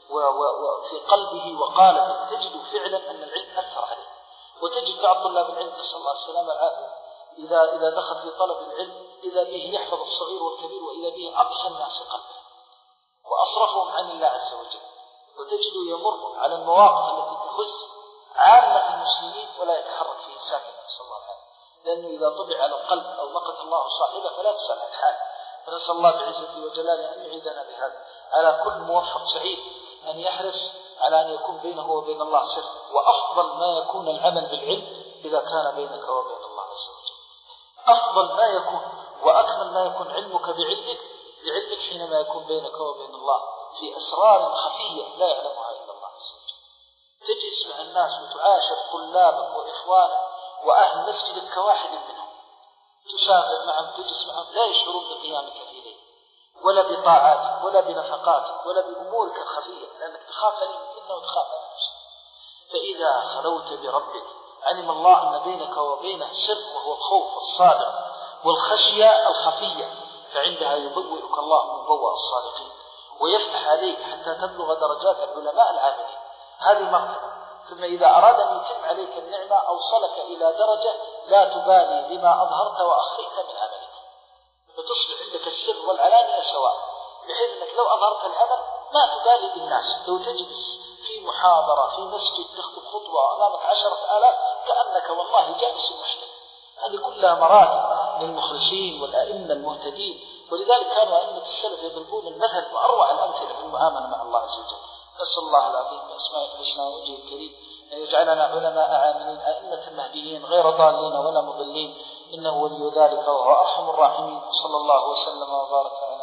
وفي قلبه وقالبه، تجد فعلا أن العلم أثر عليه. وتجد بعض طلاب العلم نسأل الله السلامة والعافية إذا إذا دخل في طلب العلم إذا به يحفظ الصغير والكبير، وإذا به أقسى الناس قلبه وأصرفهم عن الله عز وجل. وتجد يمر على المواقف التي تخص عامة المسلمين ولا يتحرك فيه ساكن نسأل الله العافية، لأنه إذا طبع على القلب أو مقت الله صاحبه فلا تسأل عن حال. فنسأل الله بعزته وجلاله أن يعيدنا بهذا. على كل موفق سعيد أن يحرص على أن يكون بينه وبين الله سر. وأفضل أفضل ما يكون العمل بالعلم إذا كان بينك وبين الله عز وجل. أفضل ما يكون وأكمل ما يكون علمك بعلمك بعلمك حينما يكون بينك وبين الله في أسرار خفية لا يعلمها إلا الله عز وجل. تجلس مع الناس وتعاشر طلابك وإخوانك وأهل مسجدك كواحد منهم، تشاغل معهم، تجلس معهم، لا يشعرون بقيامك في ليل ولا بطاعاتك ولا بنفقاتك ولا بأمورك الخفية، لأنك تخاف عليهم وتخاف على نفسك. فإذا خلوت بربك علم الله أن بينك وبينه سر، وهو الخوف الصادق والخشية الخفية، فعندها يبوئك الله مبوأ الصادقين ويفتح عليك حتى تبلغ درجات العلماء العاملين. هذه مرتبة. ثم إذا أراد أن يتم عليك النعمة أوصلك إلى درجة لا تبالي بما أظهرت وأخفيت من عملك، فتصبح عندك السر والعلانية سواء، بحيث أنك لو أظهرت العمل ما تبالي بالناس. لو تجلس في محاضرة في مسجد تخطب خطوة أمامك عشرة آلاف كأنك والله جالس محتم. هذه كلها مراتب للمخلصين والأئمة المهتدين، ولذلك كانوا أئمة السلف يضربون المثل وأروع الأمثلة في المعاملة مع الله عز وجل. نسأل الله العظيم بأسمائه الحسنى ووجهه الكريم أن يجعلنا علماء عاملين أئمة مهديين غير ضالين ولا مضلين، إنه ولي ذلك وهو أرحم الراحمين. صلى الله وسلم وبارك على